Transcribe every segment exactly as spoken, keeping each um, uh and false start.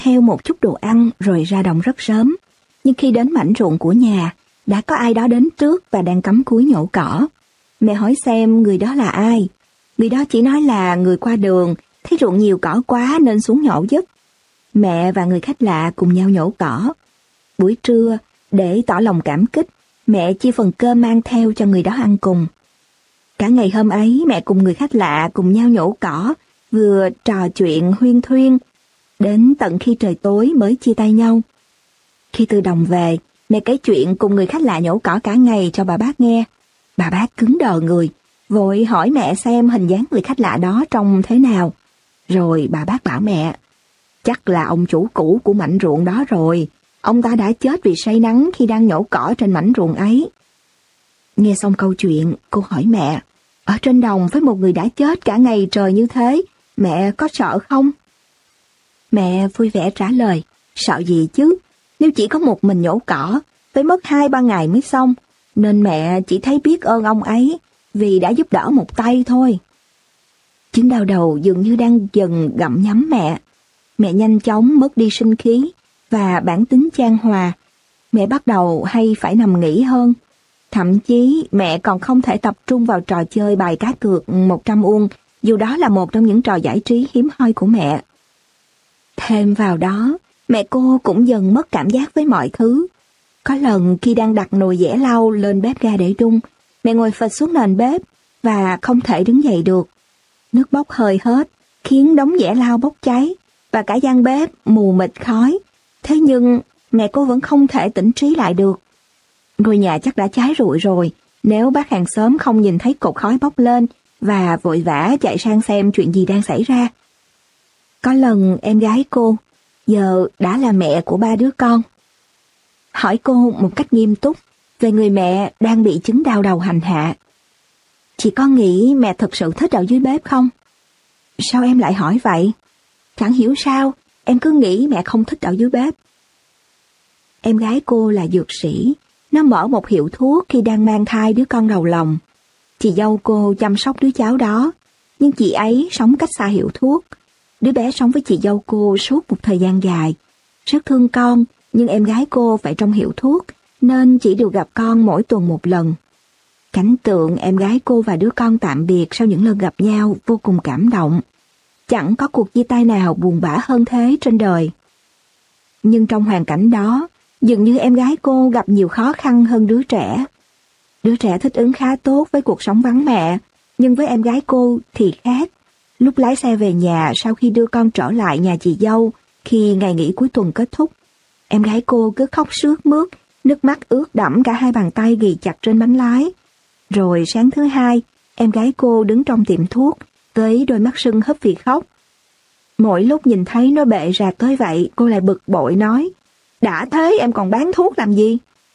theo một chút đồ ăn rồi ra đồng rất sớm. Nhưng khi đến mảnh ruộng của nhà, đã có ai đó đến trước và đang cắm cúi nhổ cỏ. Mẹ hỏi xem người đó là ai. Người đó chỉ nói là người qua đường, thấy ruộng nhiều cỏ quá nên xuống nhổ giúp. Mẹ và người khách lạ cùng nhau nhổ cỏ. Buổi trưa, để tỏ lòng cảm kích, mẹ chia phần cơm mang theo cho người đó ăn cùng. Cả ngày hôm ấy, mẹ cùng người khách lạ cùng nhau nhổ cỏ, vừa trò chuyện huyên thuyên, đến tận khi trời tối mới chia tay nhau. Khi từ đồng về, mẹ kể chuyện cùng người khách lạ nhổ cỏ cả ngày cho bà bác nghe. Bà bác cứng đờ người, vội hỏi mẹ xem hình dáng người khách lạ đó trông thế nào. Rồi bà bác bảo mẹ, chắc là ông chủ cũ của mảnh ruộng đó rồi. Ông ta đã chết vì say nắng khi đang nhổ cỏ trên mảnh ruộng ấy. Nghe xong câu chuyện, cô hỏi mẹ, ở trên đồng với một người đã chết cả ngày trời như thế, mẹ có sợ không? Mẹ vui vẻ trả lời, sợ gì chứ, nếu chỉ có một mình nhổ cỏ, phải mất hai ba ngày mới xong, nên mẹ chỉ thấy biết ơn ông ấy vì đã giúp đỡ một tay thôi. Chứng đau đầu dường như đang dần gặm nhấm mẹ. Mẹ nhanh chóng mất đi sinh khí và bản tính chan hòa. Mẹ bắt đầu hay phải nằm nghỉ hơn. Thậm chí mẹ còn không thể tập trung vào trò chơi bài cá cược một trăm won, dù đó là một trong những trò giải trí hiếm hoi của mẹ. Thêm vào đó, mẹ cô cũng dần mất cảm giác với mọi thứ. Có lần khi đang đặt nồi dẻ lau lên bếp ga để đun, mẹ ngồi phịch xuống nền bếp và không thể đứng dậy được. Nước bốc hơi hết, khiến đống dẻ lau bốc cháy và cả gian bếp mù mịt khói. Thế nhưng mẹ cô vẫn không thể tỉnh trí lại được. Ngôi nhà chắc đã cháy rụi rồi, nếu bác hàng xóm không nhìn thấy cột khói bốc lên và vội vã chạy sang xem chuyện gì đang xảy ra. Có lần em gái cô, giờ đã là mẹ của ba đứa con, hỏi cô một cách nghiêm túc về người mẹ đang bị chứng đau đầu hành hạ. Chị có nghĩ mẹ thực sự thích ở dưới bếp không? Sao em lại hỏi vậy? Chẳng hiểu sao, em cứ nghĩ mẹ không thích ở dưới bếp. Em gái cô là dược sĩ, nó mở một hiệu thuốc khi đang mang thai đứa con đầu lòng. Chị dâu cô chăm sóc đứa cháu đó, nhưng chị ấy sống cách xa hiệu thuốc. Đứa bé sống với chị dâu cô suốt một thời gian dài. Rất thương con, nhưng em gái cô phải trong hiệu thuốc, nên chỉ được gặp con mỗi tuần một lần. Cảnh tượng em gái cô và đứa con tạm biệt sau những lần gặp nhau vô cùng cảm động. Chẳng có cuộc chia tay nào buồn bã hơn thế trên đời. Nhưng trong hoàn cảnh đó, dường như em gái cô gặp nhiều khó khăn hơn đứa trẻ. Đứa trẻ thích ứng khá tốt với cuộc sống vắng mẹ, nhưng với em gái cô thì khác. Lúc lái xe về nhà sau khi đưa con trở lại nhà chị dâu, khi ngày nghỉ cuối tuần kết thúc, em gái cô cứ khóc sướt mướt, nước mắt ướt đẫm cả hai bàn tay ghì chặt trên bánh lái. Rồi sáng thứ hai, em gái cô đứng trong tiệm thuốc, với đôi mắt sưng húp vì khóc. Mỗi lúc nhìn thấy nó bệ rạc tới vậy, cô lại bực bội nói, đã thế em còn bán thuốc làm gì?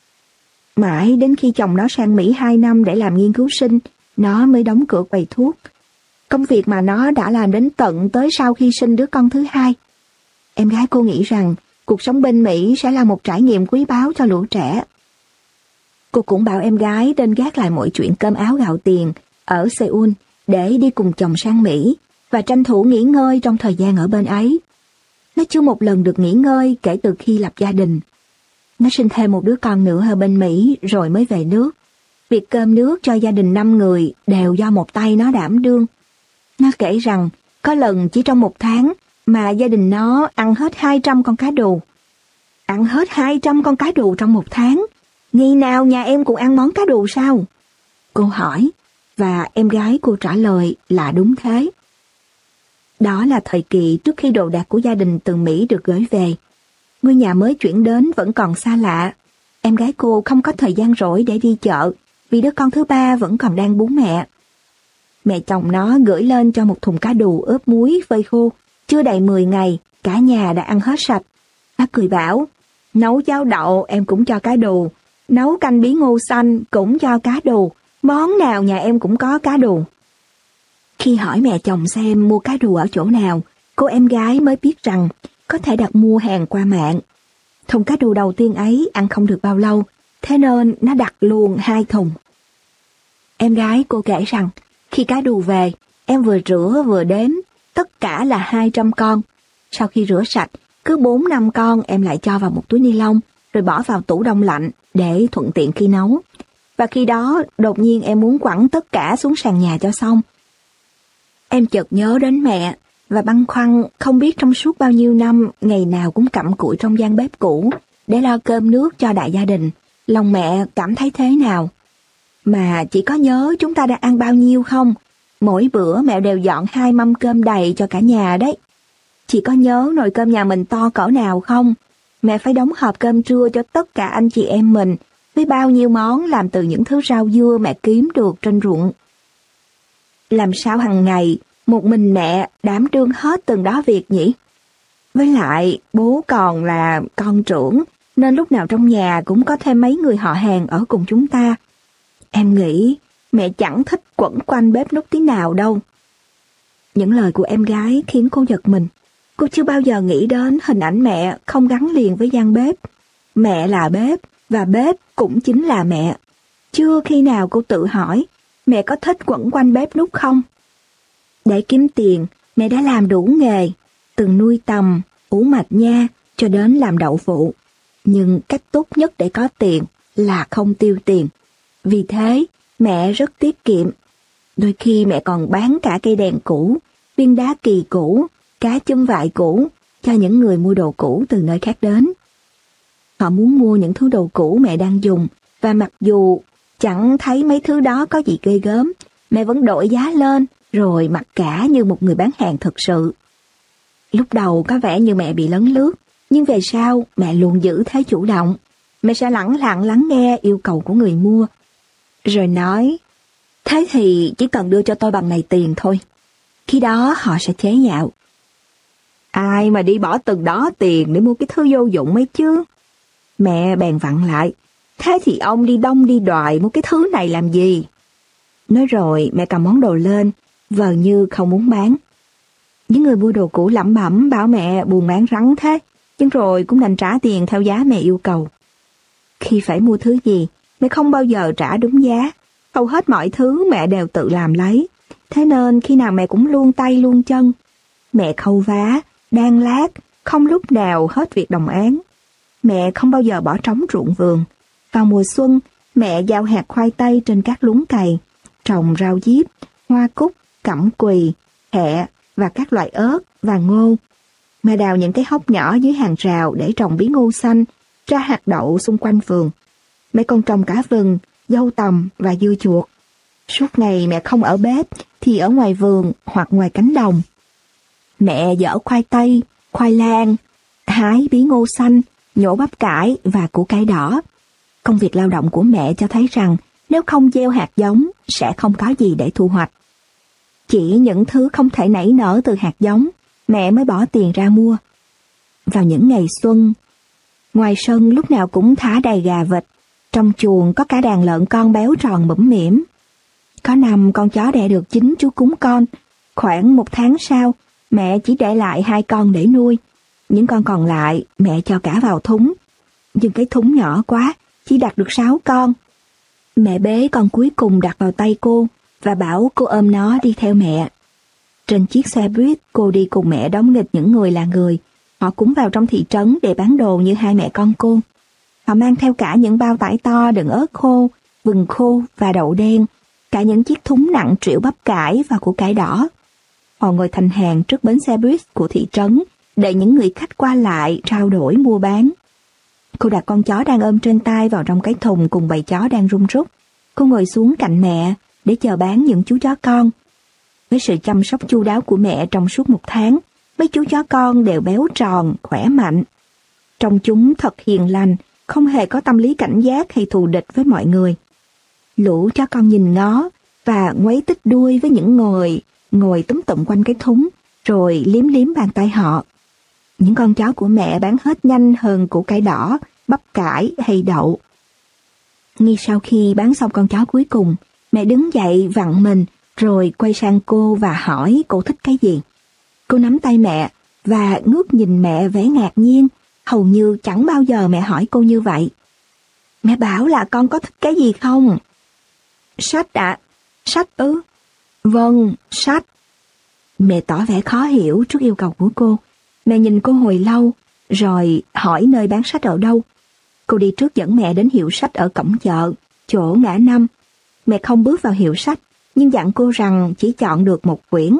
Mãi đến khi chồng nó sang Mỹ hai năm để làm nghiên cứu sinh, nó mới đóng cửa quầy thuốc. Công việc mà nó đã làm đến tận tới sau khi sinh đứa con thứ hai. Em gái cô nghĩ rằng cuộc sống bên Mỹ sẽ là một trải nghiệm quý báu cho lũ trẻ. Cô cũng bảo em gái nên gác lại mọi chuyện cơm áo gạo tiền ở Seoul để đi cùng chồng sang Mỹ và tranh thủ nghỉ ngơi trong thời gian ở bên ấy. Nó chưa một lần được nghỉ ngơi kể từ khi lập gia đình. Nó sinh thêm một đứa con nữa ở bên Mỹ rồi mới về nước. Việc cơm nước cho gia đình năm người đều do một tay nó đảm đương. Nó kể rằng có lần chỉ trong một tháng mà gia đình nó ăn hết hai trăm con cá đù. Ăn hết hai trăm con cá đù trong một tháng? Ngày nào nhà em cũng ăn món cá đù sao? Cô hỏi, và em gái cô trả lời là đúng thế. Đó là thời kỳ trước khi đồ đạc của gia đình từ Mỹ được gửi về. Ngôi nhà mới chuyển đến vẫn còn xa lạ. Em gái cô không có thời gian rỗi để đi chợ vì đứa con thứ ba vẫn còn đang bú mẹ. Mẹ chồng nó gửi lên cho một thùng cá đù ướp muối phơi khô. Chưa đầy mười ngày, cả nhà đã ăn hết sạch. Nó cười bảo, nấu cháo đậu em cũng cho cá đù, nấu canh bí ngô xanh cũng cho cá đù, món nào nhà em cũng có cá đù. Khi hỏi mẹ chồng xem mua cá đù ở chỗ nào, cô em gái mới biết rằng có thể đặt mua hàng qua mạng. Thùng cá đù đầu tiên ấy ăn không được bao lâu, thế nên nó đặt luôn hai thùng. Em gái cô kể rằng, khi cá đù về, em vừa rửa vừa đếm, tất cả là hai trăm con. Sau khi rửa sạch, Cứ bốn năm con em lại cho vào một túi ni lông, rồi bỏ vào tủ đông lạnh để thuận tiện khi nấu. Và khi đó, đột nhiên em muốn quẳng tất cả xuống sàn nhà cho xong. Em chợt nhớ đến mẹ, và băn khoăn không biết trong suốt bao nhiêu năm, ngày nào cũng cặm cụi trong gian bếp cũ, để lo cơm nước cho đại gia đình, lòng mẹ cảm thấy thế nào. Mà chỉ có nhớ chúng ta đã ăn bao nhiêu không? Mỗi bữa mẹ đều dọn hai mâm cơm đầy cho cả nhà đấy. Chỉ có nhớ nồi cơm nhà mình to cỡ nào không? Mẹ phải đóng hộp cơm trưa cho tất cả anh chị em mình, với bao nhiêu món làm từ những thứ rau dưa mẹ kiếm được trên ruộng. Làm sao hàng ngày, một mình mẹ đảm đương hết từng đó việc nhỉ? Với lại, bố còn là con trưởng, nên lúc nào trong nhà cũng có thêm mấy người họ hàng ở cùng chúng ta. Em nghĩ mẹ chẳng thích quẩn quanh bếp núc tí nào đâu. Những lời của em gái khiến cô giật mình. Cô chưa bao giờ nghĩ đến hình ảnh mẹ không gắn liền với gian bếp. Mẹ là bếp, và bếp cũng chính là mẹ. Chưa khi nào cô tự hỏi, mẹ có thích quẩn quanh bếp núc không? Để kiếm tiền, mẹ đã làm đủ nghề, từ nuôi tầm, ủ mạch nha, cho đến làm đậu phụ. Nhưng cách tốt nhất để có tiền là không tiêu tiền. Vì thế, mẹ rất tiết kiệm. Đôi khi mẹ còn bán cả cây đèn cũ, viên đá kỳ cũ, cá chum vại cũ cho những người mua đồ cũ từ nơi khác đến. Họ muốn mua những thứ đồ cũ mẹ đang dùng, và mặc dù chẳng thấy mấy thứ đó có gì ghê gớm, mẹ vẫn đội giá lên rồi mặc cả như một người bán hàng thực sự. Lúc đầu có vẻ như mẹ bị lấn lướt, nhưng về sau mẹ luôn giữ thế chủ động. Mẹ sẽ lẳng lặng lắng nghe yêu cầu của người mua, rồi nói, thế thì chỉ cần đưa cho tôi bằng này tiền thôi. Khi đó họ sẽ chế nhạo. Ai mà đi bỏ từng đó tiền để mua cái thứ vô dụng mấy chứ? Mẹ bèn vặn lại, thế thì ông đi đông đi đoài mua cái thứ này làm gì? Nói rồi mẹ cầm món đồ lên, vờ như không muốn bán. Những người mua đồ cũ lẩm bẩm bảo mẹ buôn bán rắn thế, nhưng rồi cũng đành trả tiền theo giá mẹ yêu cầu. Khi phải mua thứ gì, mẹ không bao giờ trả đúng giá. Hầu hết mọi thứ mẹ đều tự làm lấy. Thế nên khi nào mẹ cũng luôn tay luôn chân. Mẹ khâu vá, đan lát, không lúc nào hết việc đồng áng. Mẹ không bao giờ bỏ trống ruộng vườn. Vào mùa xuân, mẹ gieo hạt khoai tây trên các luống cày, trồng rau diếp, hoa cúc, cẩm quỳ, hẹ và các loại ớt và ngô. Mẹ đào những cái hốc nhỏ dưới hàng rào để trồng bí ngô xanh, ra hạt đậu xung quanh vườn. Mẹ còn trồng cả vừng, dâu tằm và dưa chuột. Suốt ngày mẹ không ở bếp thì ở ngoài vườn hoặc ngoài cánh đồng. Mẹ dỡ khoai tây, khoai lang, hái bí ngô xanh, nhổ bắp cải và củ cải đỏ. Công việc lao động của mẹ cho thấy rằng nếu không gieo hạt giống sẽ không có gì để thu hoạch. Chỉ những thứ không thể nảy nở từ hạt giống, mẹ mới bỏ tiền ra mua. Vào những ngày xuân, ngoài sân lúc nào cũng thả đầy gà vịt, trong chuồng có cả đàn lợn con béo tròn mõm mĩm. Có năm con chó đẻ được chín chú cún con, khoảng một tháng sau, mẹ chỉ để lại hai con để nuôi. Những con còn lại mẹ cho cả vào thúng, nhưng cái thúng nhỏ quá, chỉ đặt được sáu con. Mẹ bế con cuối cùng đặt vào tay cô và bảo cô ôm nó đi theo mẹ. Trên chiếc xe buýt, cô đi cùng mẹ đóng nghịch những người là người. Họ cũng vào trong thị trấn để bán đồ như hai mẹ con cô. Họ mang theo cả những bao tải to đựng ớt khô, vừng khô và đậu đen, cả những chiếc thúng nặng trĩu bắp cải và củ cải đỏ. Họ ngồi thành hàng trước bến xe buýt của thị trấn, để những người khách qua lại trao đổi mua bán. Cô đặt con chó đang ôm trên tay vào trong cái thùng cùng bầy chó đang rung rúc. Cô ngồi xuống cạnh mẹ để chờ bán những chú chó con. Với sự chăm sóc chu đáo của mẹ trong suốt một tháng, mấy chú chó con đều béo tròn, khỏe mạnh. Trông chúng thật hiền lành, không hề có tâm lý cảnh giác hay thù địch với mọi người. Lũ chó con nhìn ngó và ngoáy tích đuôi với những người ngồi túm tụm quanh cái thúng, rồi liếm liếm bàn tay họ. Những con chó của mẹ bán hết nhanh hơn củ cải đỏ, bắp cải hay đậu. Ngay sau khi bán xong con chó cuối cùng, mẹ đứng dậy vặn mình, rồi quay sang cô và hỏi cô thích cái gì. Cô nắm tay mẹ và ngước nhìn mẹ vẻ ngạc nhiên, hầu như chẳng bao giờ mẹ hỏi cô như vậy. Mẹ bảo là con có thích cái gì không? Sách ạ. À? Sách ư? Vâng, sách. Mẹ tỏ vẻ khó hiểu trước yêu cầu của cô. Mẹ nhìn cô hồi lâu, rồi hỏi nơi bán sách ở đâu. Cô đi trước dẫn mẹ đến hiệu sách ở cổng chợ, chỗ ngã năm. Mẹ không bước vào hiệu sách, nhưng dặn cô rằng chỉ chọn được một quyển.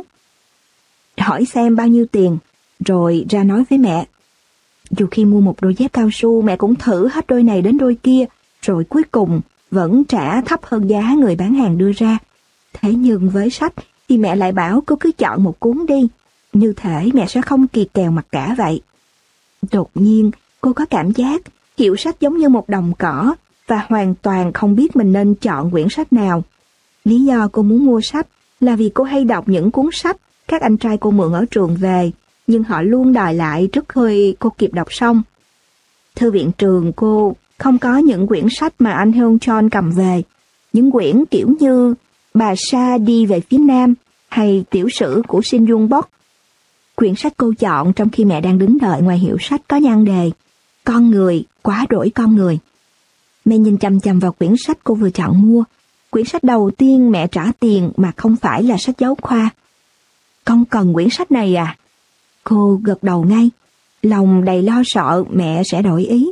Hỏi xem bao nhiêu tiền, rồi ra nói với mẹ. Dù khi mua một đôi dép cao su, mẹ cũng thử hết đôi này đến đôi kia, rồi cuối cùng vẫn trả thấp hơn giá người bán hàng đưa ra. Thế nhưng với sách thì mẹ lại bảo cô cứ chọn một cuốn đi, như thể mẹ sẽ không kỳ kèo mặc cả vậy. Đột nhiên, cô có cảm giác hiệu sách giống như một đồng cỏ và hoàn toàn không biết mình nên chọn quyển sách nào. Lý do cô muốn mua sách là vì cô hay đọc những cuốn sách các anh trai cô mượn ở trường về, nhưng họ luôn đòi lại trước khi cô kịp đọc xong. Thư viện trường cô không có những quyển sách mà anh Heon Chon cầm về, những quyển kiểu như Bà Sa đi về phía Nam hay tiểu sử của Shin Jung Bok. Quyển sách cô chọn trong khi mẹ đang đứng đợi ngoài hiệu sách có nhan đề Con người, quá đổi con người. Mẹ nhìn chằm chằm vào quyển sách cô vừa chọn mua. Quyển sách đầu tiên mẹ trả tiền mà không phải là sách giáo khoa. Con cần quyển sách này à? Cô gật đầu ngay, lòng đầy lo sợ mẹ sẽ đổi ý.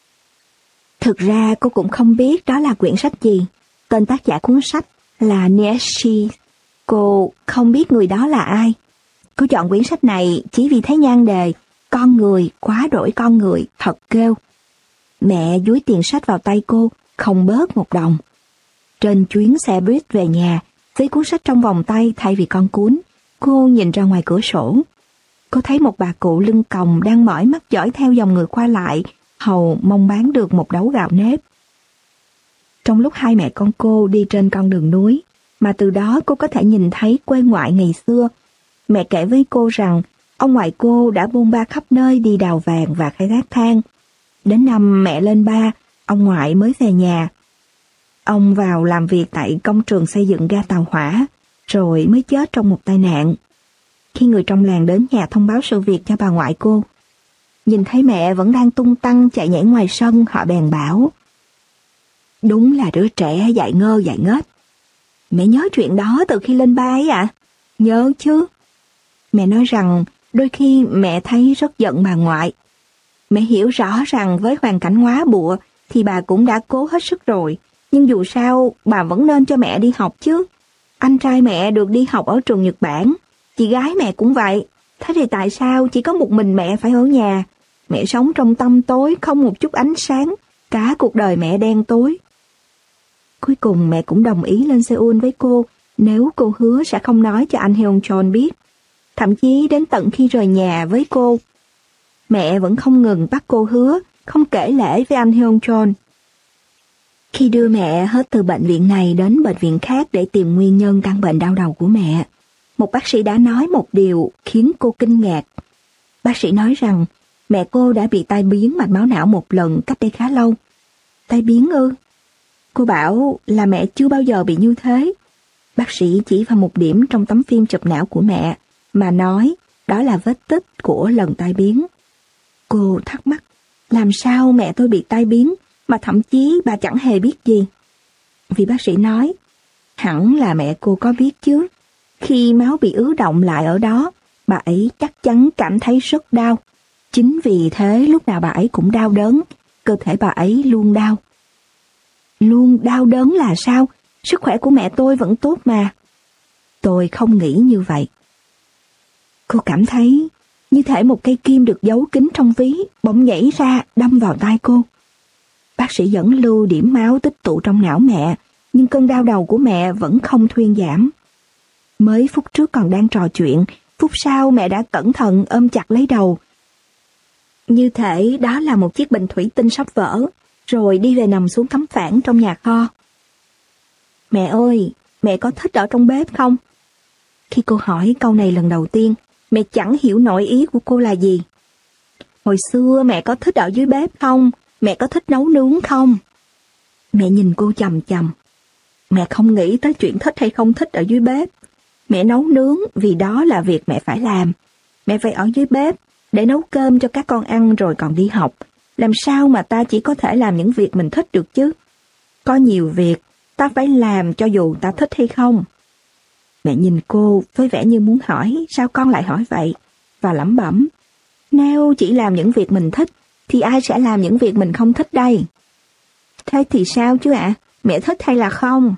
Thực ra cô cũng không biết đó là quyển sách gì. Tên tác giả cuốn sách là Nietzsche. Cô không biết người đó là ai. Cô chọn quyển sách này chỉ vì thấy nhan đề Con người, quá đổi con người, thật kêu. Mẹ dúi tiền sách vào tay cô, không bớt một đồng. Trên chuyến xe buýt về nhà, với cuốn sách trong vòng tay thay vì con cuốn, cô nhìn ra ngoài cửa sổ. Cô thấy một bà cụ lưng còng đang mỏi mắt dõi theo dòng người qua lại, hầu mong bán được một đấu gạo nếp. Trong lúc hai mẹ con cô đi trên con đường núi, mà từ đó cô có thể nhìn thấy quê ngoại ngày xưa, mẹ kể với cô rằng ông ngoại cô đã bôn ba khắp nơi đi đào vàng và khai thác than. Đến năm mẹ lên ba, ông ngoại mới về nhà. Ông vào làm việc tại công trường xây dựng ga tàu hỏa, rồi mới chết trong một tai nạn. Khi người trong làng đến nhà thông báo sự việc cho bà ngoại cô, nhìn thấy mẹ vẫn đang tung tăng chạy nhảy ngoài sân, họ bèn bảo: Đúng là đứa trẻ dại ngơ dại ngết. Mẹ nhớ chuyện đó từ khi lên ba ấy ạ? À? Nhớ chứ. Mẹ nói rằng đôi khi mẹ thấy rất giận bà ngoại. Mẹ hiểu rõ rằng với hoàn cảnh hóa bụa thì bà cũng đã cố hết sức rồi, nhưng dù sao bà vẫn nên cho mẹ đi học chứ. Anh trai mẹ được đi học ở trường Nhật Bản, chị gái mẹ cũng vậy. Thế thì tại sao chỉ có một mình mẹ phải ở nhà? Mẹ sống trong tăm tối, không một chút ánh sáng, cả cuộc đời mẹ đen tối. Cuối cùng mẹ cũng đồng ý lên Seoul với cô nếu cô hứa sẽ không nói cho anh Heon Chon biết. Thậm chí đến tận khi rời nhà với cô, mẹ vẫn không ngừng bắt cô hứa không kể lể với anh Heon Chon. Khi đưa mẹ hết từ bệnh viện này đến bệnh viện khác để tìm nguyên nhân căn bệnh đau đầu của mẹ, một bác sĩ đã nói một điều khiến cô kinh ngạc. Bác sĩ nói rằng mẹ cô đã bị tai biến mạch máu não một lần cách đây khá lâu. Tai biến ư? Cô bảo là mẹ chưa bao giờ bị như thế. Bác sĩ chỉ vào một điểm trong tấm phim chụp não của mẹ mà nói đó là vết tích của lần tai biến. Cô thắc mắc, làm sao mẹ tôi bị tai biến mà thậm chí bà chẳng hề biết gì? Vì bác sĩ nói, hẳn là mẹ cô có biết chứ. Khi máu bị ứ động lại ở đó, bà ấy chắc chắn cảm thấy rất đau. Chính vì thế lúc nào bà ấy cũng đau đớn, cơ thể bà ấy luôn đau. Luôn đau đớn là sao? Sức khỏe của mẹ tôi vẫn tốt mà. Tôi không nghĩ như vậy. Cô cảm thấy như thể một cây kim được giấu kín trong ví bỗng nhảy ra đâm vào tai cô. Bác sĩ dẫn lưu điểm máu tích tụ trong não mẹ, nhưng cơn đau đầu của mẹ vẫn không thuyên giảm. Mới phút trước còn đang trò chuyện, phút sau mẹ đã cẩn thận ôm chặt lấy đầu. Như thể đó là một chiếc bình thủy tinh sắp vỡ, rồi đi về nằm xuống tấm phản trong nhà kho. Mẹ ơi, mẹ có thích ở trong bếp không? Khi cô hỏi câu này lần đầu tiên, mẹ chẳng hiểu nổi ý của cô là gì. Hồi xưa mẹ có thích ở dưới bếp không? Mẹ có thích nấu nướng không? Mẹ nhìn cô chằm chằm. Mẹ không nghĩ tới chuyện thích hay không thích ở dưới bếp. Mẹ nấu nướng vì đó là việc mẹ phải làm. Mẹ phải ở dưới bếp để nấu cơm cho các con ăn rồi còn đi học. Làm sao mà ta chỉ có thể làm những việc mình thích được chứ? Có nhiều việc ta phải làm cho dù ta thích hay không. Mẹ nhìn cô với vẻ như muốn hỏi sao con lại hỏi vậy, và lẩm bẩm. Nếu chỉ làm những việc mình thích, thì ai sẽ làm những việc mình không thích đây? Thế thì sao chứ ạ? À? Mẹ thích hay là không?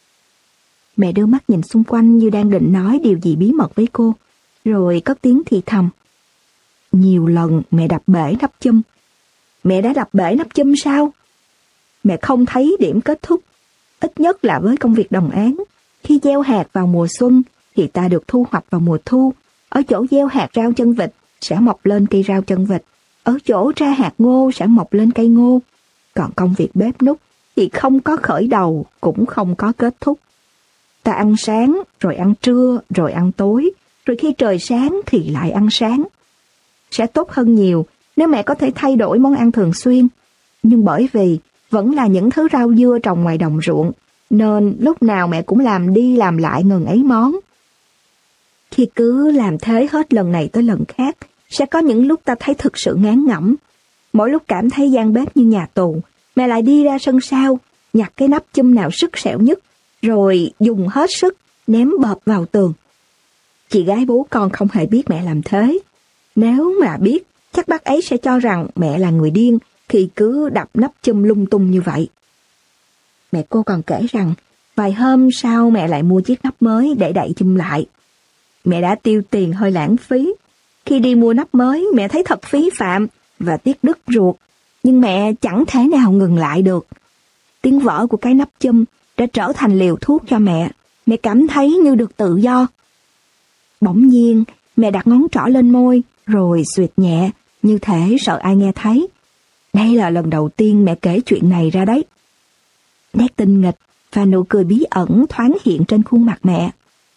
Mẹ đưa mắt nhìn xung quanh như đang định nói điều gì bí mật với cô, rồi cất tiếng thì thầm. Nhiều lần mẹ đập bể nắp chum. Mẹ đã đập bể nắp chum sao? Mẹ không thấy điểm kết thúc. Ít nhất là với công việc đồng áng. Khi gieo hạt vào mùa xuân, thì ta được thu hoạch vào mùa thu. Ở chỗ gieo hạt rau chân vịt, sẽ mọc lên cây rau chân vịt. Ở chỗ ra hạt ngô, sẽ mọc lên cây ngô. Còn công việc bếp núc, thì không có khởi đầu, cũng không có kết thúc. Ta ăn sáng, rồi ăn trưa, rồi ăn tối, rồi khi trời sáng thì lại ăn sáng. Sẽ tốt hơn nhiều nếu mẹ có thể thay đổi món ăn thường xuyên. Nhưng bởi vì vẫn là những thứ rau dưa trồng ngoài đồng ruộng, nên lúc nào mẹ cũng làm đi làm lại ngần ấy món. Khi cứ làm thế hết lần này tới lần khác, sẽ có những lúc ta thấy thực sự ngán ngẩm. Mỗi lúc cảm thấy gian bếp như nhà tù, mẹ lại đi ra sân sau, nhặt cái nắp chum nào sức sẹo nhất, rồi dùng hết sức ném bợp vào tường. Chị gái bố con không hề biết mẹ làm thế. Nếu mà biết, chắc bác ấy sẽ cho rằng mẹ là người điên khi cứ đập nắp chum lung tung như vậy. Mẹ cô còn kể rằng, vài hôm sau mẹ lại mua chiếc nắp mới để đậy chum lại. Mẹ đã tiêu tiền hơi lãng phí. Khi đi mua nắp mới, mẹ thấy thật phí phạm và tiếc đứt ruột. Nhưng mẹ chẳng thể nào ngừng lại được. Tiếng vỡ của cái nắp chum đã trở thành liều thuốc cho mẹ. Mẹ cảm thấy như được tự do. Bỗng nhiên, mẹ đặt ngón trỏ lên môi, rồi xuyệt nhẹ, như thể sợ ai nghe thấy. Đây là lần đầu tiên mẹ kể chuyện này ra đấy. Nét tinh nghịch và nụ cười bí ẩn thoáng hiện trên khuôn mặt mẹ.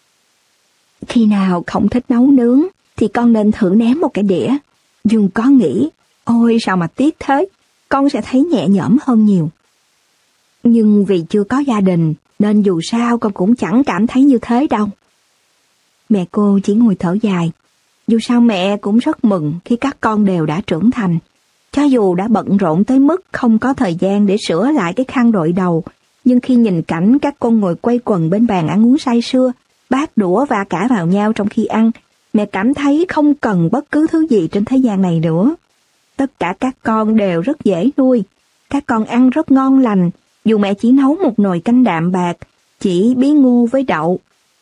Khi nào không thích nấu nướng, thì con nên thử ném một cái đĩa. Nhưng có nghĩ, ôi sao mà tiếc thế, con sẽ thấy nhẹ nhõm hơn nhiều. Nhưng vì chưa có gia đình, nên dù sao con cũng chẳng cảm thấy như thế đâu. Mẹ cô chỉ ngồi thở dài. Dù sao mẹ cũng rất mừng khi các con đều đã trưởng thành. Cho dù đã bận rộn tới mức không có thời gian để sửa lại cái khăn đội đầu, nhưng khi nhìn cảnh các con ngồi quây quần bên bàn ăn uống say sưa, bát đũa va cả vào nhau trong khi ăn, mẹ cảm thấy không cần bất cứ thứ gì trên thế gian này nữa. Tất cả các con đều rất dễ nuôi. Các con ăn rất ngon lành, dù mẹ chỉ nấu một nồi canh đạm bạc, chỉ bí ngô với đậu.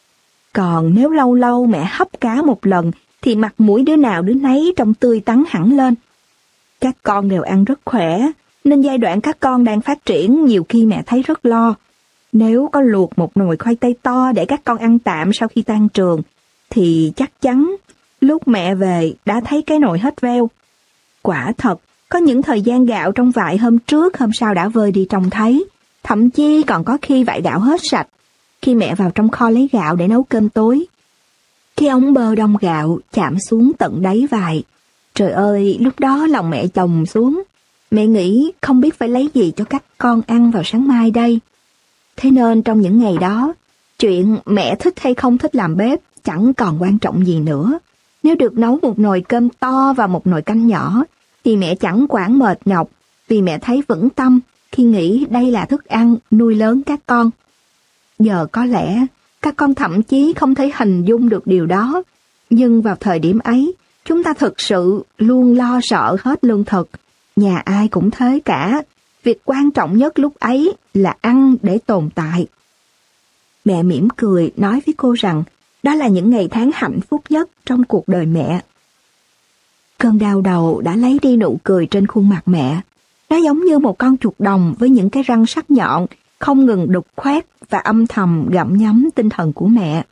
Còn nếu lâu lâu mẹ hấp cá một lần, thì mặt mũi đứa nào đứa nấy trông tươi tắn hẳn lên. Các con đều ăn rất khỏe, nên giai đoạn các con đang phát triển nhiều khi mẹ thấy rất lo. Nếu có luộc một nồi khoai tây to để các con ăn tạm sau khi tan trường, thì chắc chắn lúc mẹ về đã thấy cái nồi hết veo. Quả thật, có những thời gian gạo trong vại hôm trước hôm sau đã vơi đi trông thấy, thậm chí còn có khi vại gạo hết sạch. Khi mẹ vào trong kho lấy gạo để nấu cơm tối, khi ống bơ đông gạo chạm xuống tận đáy vại, trời ơi, lúc đó lòng mẹ chồng xuống. Mẹ nghĩ không biết phải lấy gì cho các con ăn vào sáng mai đây. Thế nên trong những ngày đó, chuyện mẹ thích hay không thích làm bếp chẳng còn quan trọng gì nữa. Nếu được nấu một nồi cơm to và một nồi canh nhỏ, thì mẹ chẳng quản mệt nhọc, vì mẹ thấy vững tâm khi nghĩ đây là thức ăn nuôi lớn các con. Giờ có lẽ các con thậm chí không thể hình dung được điều đó, nhưng vào thời điểm ấy, chúng ta thực sự luôn lo sợ hết lương thực. Nhà ai cũng thế cả. Việc quan trọng nhất lúc ấy là ăn để tồn tại. Mẹ mỉm cười nói với cô rằng đó là những ngày tháng hạnh phúc nhất trong cuộc đời mẹ. Cơn đau đầu đã lấy đi nụ cười trên khuôn mặt mẹ. Nó giống như một con chuột đồng với những cái răng sắc nhọn, không ngừng đục khoét và âm thầm gặm nhấm tinh thần của mẹ.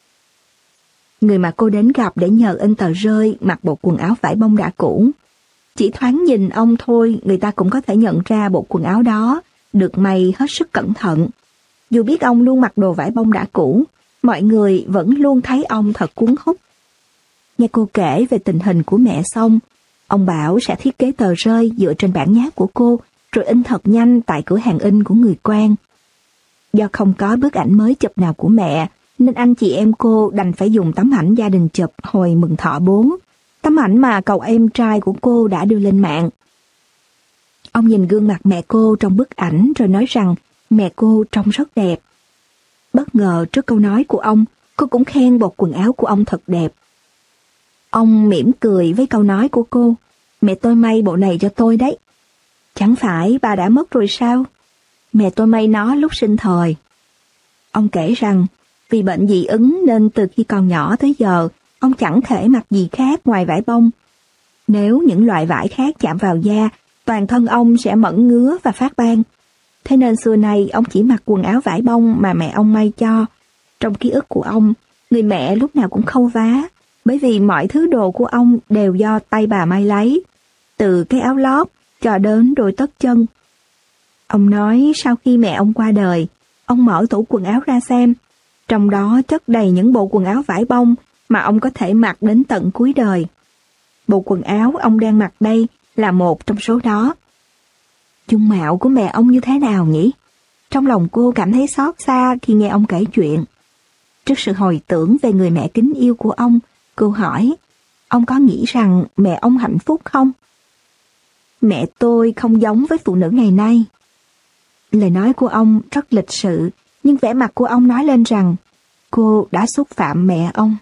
Người mà cô đến gặp để nhờ in tờ rơi mặc bộ quần áo vải bông đã cũ. Chỉ thoáng nhìn ông thôi, người ta cũng có thể nhận ra bộ quần áo đó được may hết sức cẩn thận. Dù biết ông luôn mặc đồ vải bông đã cũ, mọi người vẫn luôn thấy ông thật cuốn hút. Nghe cô kể về tình hình của mẹ xong, ông bảo sẽ thiết kế tờ rơi dựa trên bản nháp của cô, rồi in thật nhanh tại cửa hàng in của người quen. Do không có bức ảnh mới chụp nào của mẹ, nên anh chị em cô đành phải dùng tấm ảnh gia đình chụp hồi mừng thọ bố, tấm ảnh mà cậu em trai của cô đã đưa lên mạng. Ông nhìn gương mặt mẹ cô trong bức ảnh rồi nói rằng mẹ cô trông rất đẹp. Bất ngờ trước câu nói của ông, cô cũng khen bộ quần áo của ông thật đẹp. Ông mỉm cười với câu nói của cô. Mẹ tôi may bộ này cho tôi đấy. Chẳng phải bà đã mất rồi sao? Mẹ tôi may nó lúc sinh thời. Ông kể rằng, vì bệnh dị ứng nên từ khi còn nhỏ tới giờ, ông chẳng thể mặc gì khác ngoài vải bông. Nếu những loại vải khác chạm vào da, toàn thân ông sẽ mẩn ngứa và phát ban. Thế nên xưa nay ông chỉ mặc quần áo vải bông mà mẹ ông may cho. Trong ký ức của ông, người mẹ lúc nào cũng khâu vá, bởi vì mọi thứ đồ của ông đều do tay bà may lấy, từ cái áo lót cho đến đôi tất chân. Ông nói sau khi mẹ ông qua đời, ông mở tủ quần áo ra xem, trong đó chất đầy những bộ quần áo vải bông mà ông có thể mặc đến tận cuối đời. Bộ quần áo ông đang mặc đây là một trong số đó. Dung mạo của mẹ ông như thế nào nhỉ? Trong lòng cô cảm thấy xót xa khi nghe ông kể chuyện. Trước sự hồi tưởng về người mẹ kính yêu của ông, cô hỏi, ông có nghĩ rằng mẹ ông hạnh phúc không? Mẹ tôi không giống với phụ nữ ngày nay. Lời nói của ông rất lịch sự, nhưng vẻ mặt của ông nói lên rằng cô đã xúc phạm mẹ ông.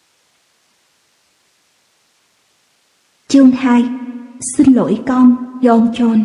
Chương hai. Xin lỗi con, Hyun-chol.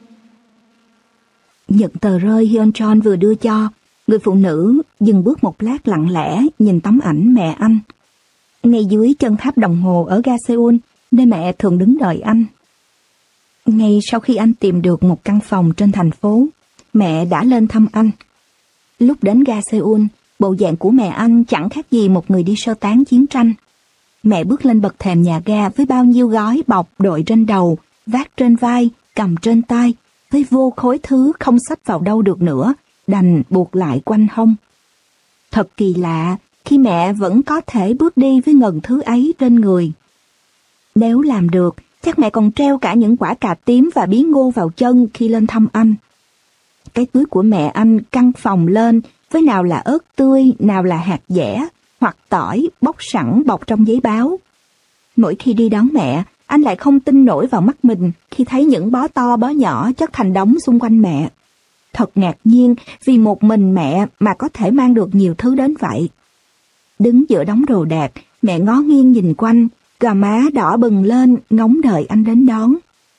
Nhận tờ rơi Hyun-chol vừa đưa cho, người phụ nữ dừng bước một lát lặng lẽ nhìn tấm ảnh mẹ anh. Ngay dưới chân tháp đồng hồ ở ga Seoul, nơi mẹ thường đứng đợi anh. Ngay sau khi anh tìm được một căn phòng trên thành phố, mẹ đã lên thăm anh. Lúc đến ga Seoul, bộ dạng của mẹ anh chẳng khác gì một người đi sơ tán chiến tranh. Mẹ bước lên bậc thềm nhà ga với bao nhiêu gói bọc đội trên đầu, vác trên vai, cầm trên tay, với vô khối thứ không xách vào đâu được nữa, đành buộc lại quanh hông. Thật kỳ lạ khi mẹ vẫn có thể bước đi với ngần thứ ấy trên người. Nếu làm được, chắc mẹ còn treo cả những quả cà tím và bí ngô vào chân khi lên thăm anh. Cái túi của mẹ anh căng phồng lên với nào là ớt tươi, nào là hạt dẻ, hoặc tỏi bóc sẵn bọc trong giấy báo. Mỗi khi đi đón mẹ, anh lại không tin nổi vào mắt mình khi thấy những bó to bó nhỏ chất thành đống xung quanh mẹ. Thật ngạc nhiên vì một mình mẹ mà có thể mang được nhiều thứ đến vậy. Đứng giữa đống đồ đạc, mẹ ngó nghiêng nhìn quanh, gò má đỏ bừng lên ngóng đợi anh đến đón.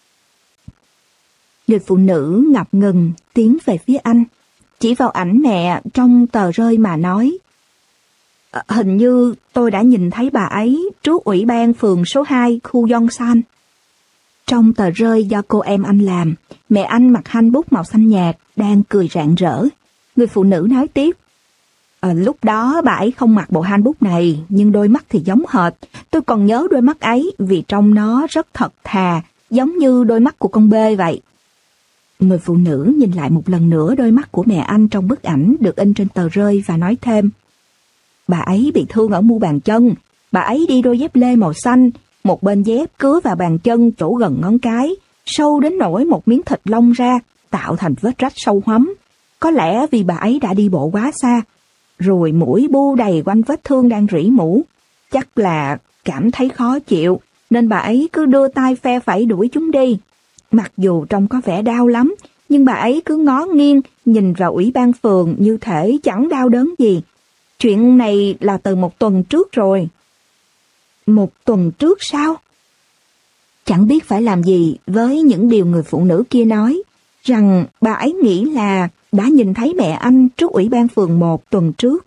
Người phụ nữ ngập ngừng tiến về phía anh, chỉ vào ảnh mẹ trong tờ rơi mà nói, hình như tôi đã nhìn thấy bà ấy trước ủy ban phường số hai khu Yongsan. Trong tờ rơi do cô em anh làm, mẹ anh mặc hanbok màu xanh nhạt, đang cười rạng rỡ. Người phụ nữ nói tiếp, à, lúc đó bà ấy không mặc bộ hanbok này, nhưng đôi mắt thì giống hệt. Tôi còn nhớ đôi mắt ấy vì trông nó rất thật thà, giống như đôi mắt của con bê vậy. Người phụ nữ nhìn lại một lần nữa đôi mắt của mẹ anh trong bức ảnh được in trên tờ rơi và nói thêm, bà ấy bị thương ở mu bàn chân, bà ấy đi đôi dép lê màu xanh, một bên dép cứa vào bàn chân chỗ gần ngón cái, sâu đến nỗi một miếng thịt lông ra, tạo thành vết rách sâu hoắm. Có lẽ vì bà ấy đã đi bộ quá xa, rồi mũi bu đầy quanh vết thương đang rỉ mũ. Chắc là cảm thấy khó chịu, nên bà ấy cứ đưa tay phe phẩy đuổi chúng đi. Mặc dù trông có vẻ đau lắm, nhưng bà ấy cứ ngó nghiêng, nhìn vào ủy ban phường như thể chẳng đau đớn gì. Chuyện này là từ một tuần trước rồi. Một tuần trước sao? Chẳng biết phải làm gì với những điều người phụ nữ kia nói, rằng bà ấy nghĩ là đã nhìn thấy mẹ anh trước ủy ban phường một tuần trước.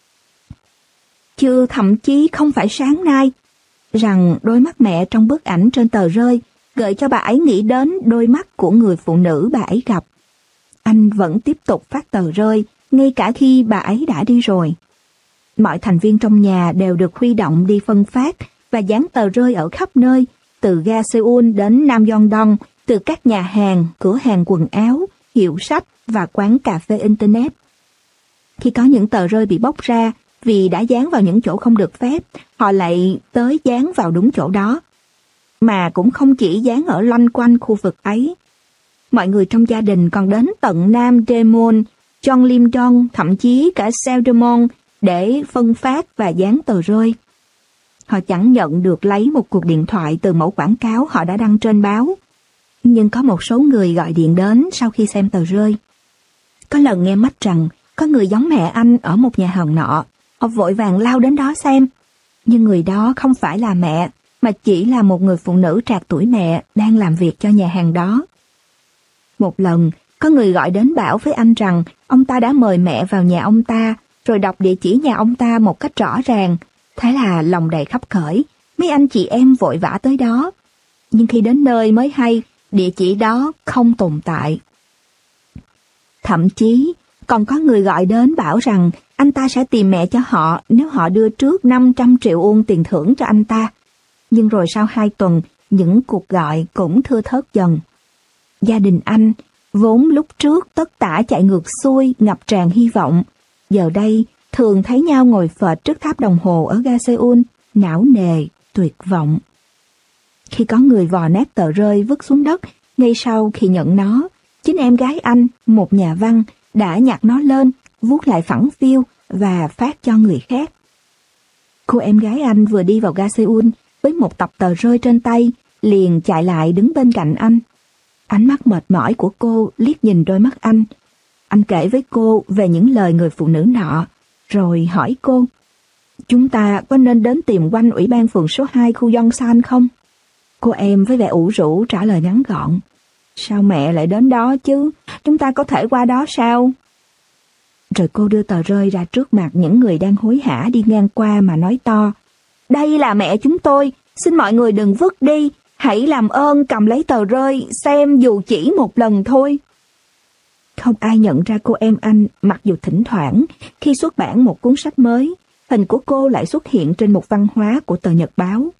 Chứ thậm chí không phải sáng nay, rằng đôi mắt mẹ trong bức ảnh trên tờ rơi gợi cho bà ấy nghĩ đến đôi mắt của người phụ nữ bà ấy gặp. Anh vẫn tiếp tục phát tờ rơi, ngay cả khi bà ấy đã đi rồi. Mọi thành viên trong nhà đều được huy động đi phân phát và dán tờ rơi ở khắp nơi, từ ga Seoul đến Nam Yeongdong, từ các nhà hàng, cửa hàng quần áo, hiệu sách và quán cà phê Internet. Khi có những tờ rơi bị bóc ra vì đã dán vào những chỗ không được phép, họ lại tới dán vào đúng chỗ đó. Mà cũng không chỉ dán ở loanh quanh khu vực ấy. Mọi người trong gia đình còn đến tận Nam Daemun, Jeongnam-dong, thậm chí cả Seoul để phân phát và dán tờ rơi. Họ chẳng nhận được lấy một cuộc điện thoại từ mẫu quảng cáo họ đã đăng trên báo. Nhưng có một số người gọi điện đến sau khi xem tờ rơi. Có lần nghe mách rằng có người giống mẹ anh ở một nhà hàng nọ. Họ vội vàng lao đến đó xem. Nhưng người đó không phải là mẹ, mà chỉ là một người phụ nữ trạc tuổi mẹ đang làm việc cho nhà hàng đó. Một lần, có người gọi đến bảo với anh rằng ông ta đã mời mẹ vào nhà ông ta, rồi đọc địa chỉ nhà ông ta một cách rõ ràng. Thế là lòng đầy khấp khởi, mấy anh chị em vội vã tới đó. Nhưng khi đến nơi mới hay, địa chỉ đó không tồn tại. Thậm chí, còn có người gọi đến bảo rằng anh ta sẽ tìm mẹ cho họ nếu họ đưa trước năm trăm triệu won tiền thưởng cho anh ta. Nhưng rồi sau hai tuần, những cuộc gọi cũng thưa thớt dần. Gia đình anh, vốn lúc trước tất tả chạy ngược xuôi, ngập tràn hy vọng, giờ đây thường thấy nhau ngồi phệt trước tháp đồng hồ ở ga Seoul, não nề, tuyệt vọng. Khi có người vò nát tờ rơi vứt xuống đất, ngay sau khi nhận nó, chính em gái anh, một nhà văn, đã nhặt nó lên, vuốt lại phẳng phiu và phát cho người khác. Cô em gái anh vừa đi vào ga Seoul với một tập tờ rơi trên tay, liền chạy lại đứng bên cạnh anh. Ánh mắt mệt mỏi của cô liếc nhìn đôi mắt anh. Anh kể với cô về những lời người phụ nữ nọ, rồi hỏi cô, chúng ta có nên đến tìm quanh ủy ban phường số hai khu Yongsan không? Cô em với vẻ ủ rũ trả lời ngắn gọn, sao mẹ lại đến đó chứ, chúng ta có thể qua đó sao? Rồi cô đưa tờ rơi ra trước mặt những người đang hối hả đi ngang qua mà nói to, đây là mẹ chúng tôi, xin mọi người đừng vứt đi, hãy làm ơn cầm lấy tờ rơi xem dù chỉ một lần thôi. Không ai nhận ra cô em anh, mặc dù thỉnh thoảng khi xuất bản một cuốn sách mới, hình của cô lại xuất hiện trên một văn hóa của tờ nhật báo.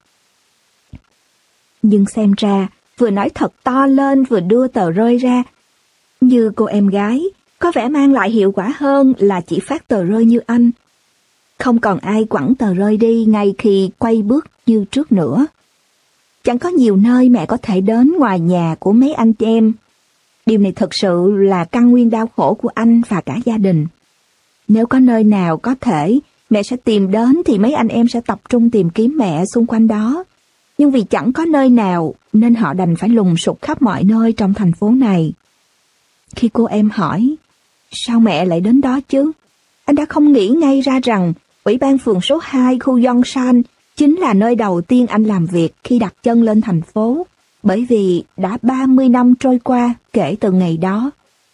Nhưng xem ra, vừa nói thật to lên vừa đưa tờ rơi ra, như cô em gái, có vẻ mang lại hiệu quả hơn là chỉ phát tờ rơi như anh. Không còn ai quẳng tờ rơi đi ngay khi quay bước như trước nữa. Chẳng có nhiều nơi mẹ có thể đến ngoài nhà của mấy anh chị em. Điều này thực sự là căn nguyên đau khổ của anh và cả gia đình. Nếu có nơi nào có thể mẹ sẽ tìm đến thì mấy anh em sẽ tập trung tìm kiếm mẹ xung quanh đó. Nhưng vì chẳng có nơi nào nên họ đành phải lùng sục khắp mọi nơi trong thành phố này. Khi cô em hỏi, sao mẹ lại đến đó chứ? Anh đã không nghĩ ngay ra rằng Ủy ban phường số hai khu Yongsan chính là nơi đầu tiên anh làm việc khi đặt chân lên thành phố, bởi vì đã ba mươi năm trôi qua kể từ ngày đó.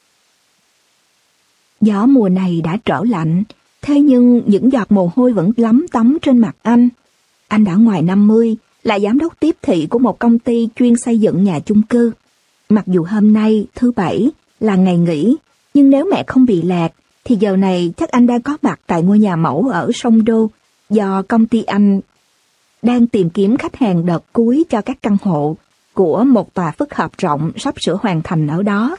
Gió mùa này đã trở lạnh, thế nhưng những giọt mồ hôi vẫn lấm tấm trên mặt anh. Anh đã ngoài năm mươi, là giám đốc tiếp thị của một công ty chuyên xây dựng nhà chung cư. Mặc dù hôm nay, thứ Bảy, là ngày nghỉ, nhưng nếu mẹ không bị lạc, thì giờ này chắc anh đang có mặt tại ngôi nhà mẫu ở Songdo, do công ty anh đang tìm kiếm khách hàng đợt cuối cho các căn hộ của một tòa phức hợp rộng sắp sửa hoàn thành ở đó.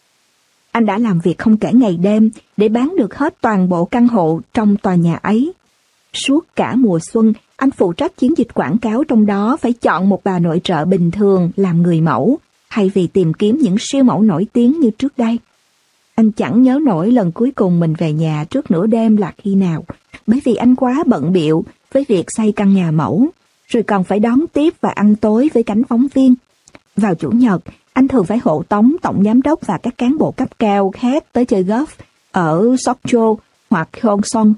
Anh đã làm việc không kể ngày đêm để bán được hết toàn bộ căn hộ trong tòa nhà ấy. Suốt cả mùa xuân, anh phụ trách chiến dịch quảng cáo trong đó phải chọn một bà nội trợ bình thường làm người mẫu, thay vì tìm kiếm những siêu mẫu nổi tiếng như trước đây. Anh chẳng nhớ nổi lần cuối cùng mình về nhà trước nửa đêm là khi nào, bởi vì anh quá bận bịu với việc xây căn nhà mẫu, rồi còn phải đón tiếp và ăn tối với cánh phóng viên. Vào Chủ nhật, anh thường phải hộ tống tổng giám đốc và các cán bộ cấp cao khác tới chơi golf ở Sokcho hoặc Hongson.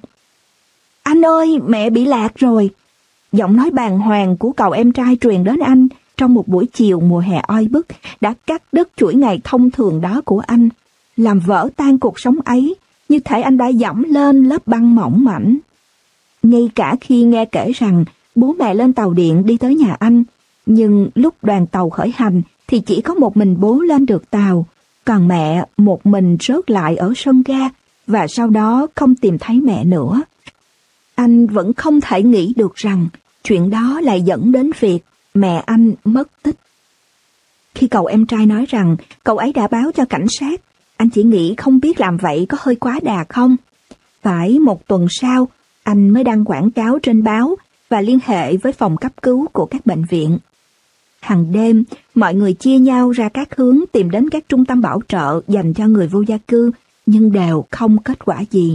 Anh ơi, mẹ bị lạc rồi! Giọng nói bàng hoàng của cậu em trai truyền đến anh trong một buổi chiều mùa hè oi bức đã cắt đứt chuỗi ngày thông thường đó của anh, làm vỡ tan cuộc sống ấy, như thể anh đã dẫm lên lớp băng mỏng mảnh. Ngay cả khi nghe kể rằng bố mẹ lên tàu điện đi tới nhà anh, nhưng lúc đoàn tàu khởi hành thì chỉ có một mình bố lên được tàu, còn mẹ một mình rớt lại ở sân ga và sau đó không tìm thấy mẹ nữa. Anh vẫn không thể nghĩ được rằng chuyện đó lại dẫn đến việc mẹ anh mất tích. Khi cậu em trai nói rằng cậu ấy đã báo cho cảnh sát, anh chỉ nghĩ không biết làm vậy có hơi quá đà không. Phải một tuần sau, anh mới đăng quảng cáo trên báo và liên hệ với phòng cấp cứu của các bệnh viện. Hàng đêm, mọi người chia nhau ra các hướng tìm đến các trung tâm bảo trợ dành cho người vô gia cư, nhưng đều không kết quả gì.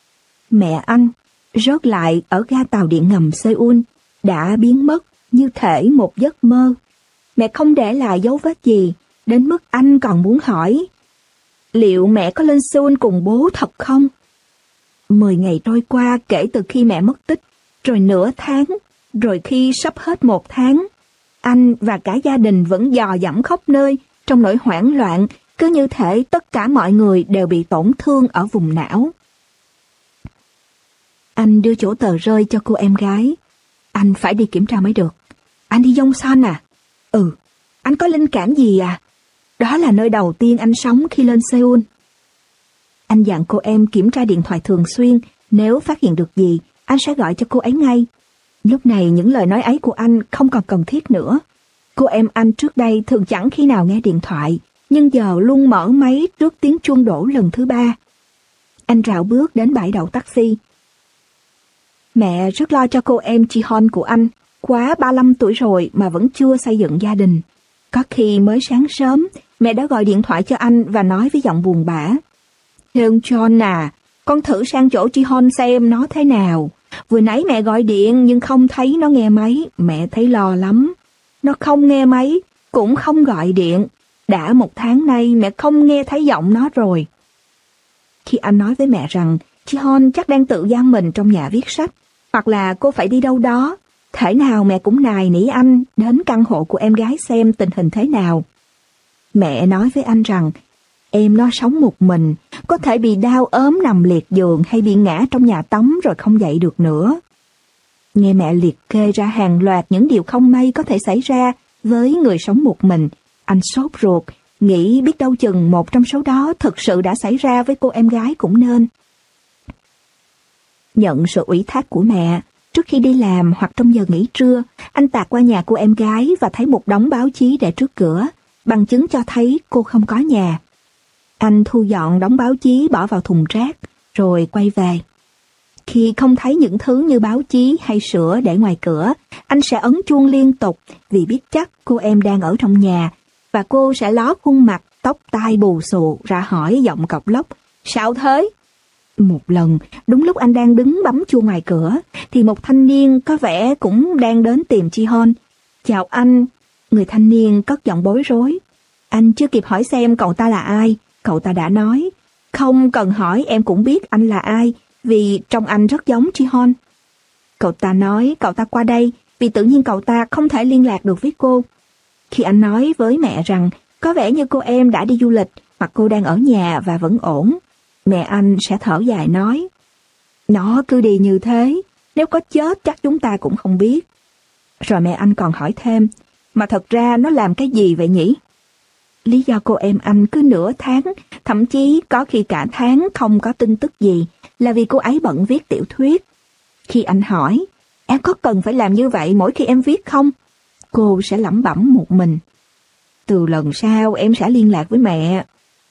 Mẹ anh, rớt lại ở ga tàu điện ngầm Seoul, đã biến mất như thể một giấc mơ. Mẹ không để lại dấu vết gì, đến mức anh còn muốn hỏi, liệu mẹ có lên Seoul cùng bố thật không? Mười ngày trôi qua kể từ khi mẹ mất tích, rồi nửa tháng, Rồi khi sắp hết một tháng, anh và cả gia đình vẫn dò dẫm khắp nơi trong nỗi hoảng loạn, cứ như thể tất cả mọi người đều bị tổn thương ở vùng não. Anh đưa chỗ tờ rơi cho cô em gái. Anh phải đi kiểm tra mới được. Anh đi Yongsan à? Ừ. Anh có linh cảm gì à? Đó là nơi đầu tiên anh sống khi lên Seoul. Anh dặn cô em kiểm tra điện thoại thường xuyên, nếu phát hiện được gì, anh sẽ gọi cho cô ấy ngay. Lúc này những lời nói ấy của anh không còn cần thiết nữa. Cô em anh trước đây thường chẳng khi nào nghe điện thoại, nhưng giờ luôn mở máy trước tiếng chuông đổ lần thứ ba. Anh rảo bước đến bãi đậu taxi. Mẹ rất lo cho cô em Ji-hon của anh, quá ba mươi lăm tuổi rồi mà vẫn chưa xây dựng gia đình. Có khi mới sáng sớm, mẹ đã gọi điện thoại cho anh và nói với giọng buồn bã. Heung John à, con thử sang chỗ Ji-hon xem nó thế nào. Vừa nãy mẹ gọi điện nhưng không thấy nó nghe máy, mẹ thấy lo lắm. Nó không nghe máy, cũng không gọi điện. Đã một tháng nay mẹ không nghe thấy giọng nó rồi. Khi anh nói với mẹ rằng Ji-hon chắc đang tự giam mình trong nhà viết sách, hoặc là cô phải đi đâu đó, thể nào mẹ cũng nài nỉ anh đến căn hộ của em gái xem tình hình thế nào. Mẹ nói với anh rằng em nó sống một mình, có thể bị đau ốm nằm liệt giường hay bị ngã trong nhà tắm rồi không dậy được nữa. Nghe mẹ liệt kê ra hàng loạt những điều không may có thể xảy ra với người sống một mình, anh sốt ruột, nghĩ biết đâu chừng một trong số đó thực sự đã xảy ra với cô em gái cũng nên. Nhận sự ủy thác của mẹ, trước khi đi làm hoặc trong giờ nghỉ trưa, anh tạt qua nhà cô em gái và thấy một đống báo chí để trước cửa, bằng chứng cho thấy cô không có nhà. Anh thu dọn đống báo chí bỏ vào thùng rác, rồi quay về. Khi không thấy những thứ như báo chí hay sữa để ngoài cửa, anh sẽ ấn chuông liên tục vì biết chắc cô em đang ở trong nhà, và cô sẽ ló khuôn mặt, tóc tai bù xù ra hỏi giọng cọc lóc, sao thế? Một lần, đúng lúc anh đang đứng bấm chuông ngoài cửa, thì một thanh niên có vẻ cũng đang đến tìm Ji-hon. Chào anh, người thanh niên cất giọng bối rối. Anh chưa kịp hỏi xem cậu ta là ai, cậu ta đã nói, không cần hỏi em cũng biết anh là ai, vì trông anh rất giống Ji-hon. Cậu ta nói cậu ta qua đây vì tự nhiên cậu ta không thể liên lạc được với cô. Khi anh nói với mẹ rằng có vẻ như cô em đã đi du lịch hoặc cô đang ở nhà và vẫn ổn, mẹ anh sẽ thở dài nói, nó cứ đi như thế, nếu có chết chắc chúng ta cũng không biết. Rồi mẹ anh còn hỏi thêm, mà thật ra nó làm cái gì vậy nhỉ? Lý do cô em anh cứ nửa tháng, thậm chí có khi cả tháng không có tin tức gì là vì cô ấy bận viết tiểu thuyết. Khi anh hỏi, em có cần phải làm như vậy mỗi khi em viết không? Cô sẽ lẩm bẩm một mình. Từ lần sau em sẽ liên lạc với mẹ.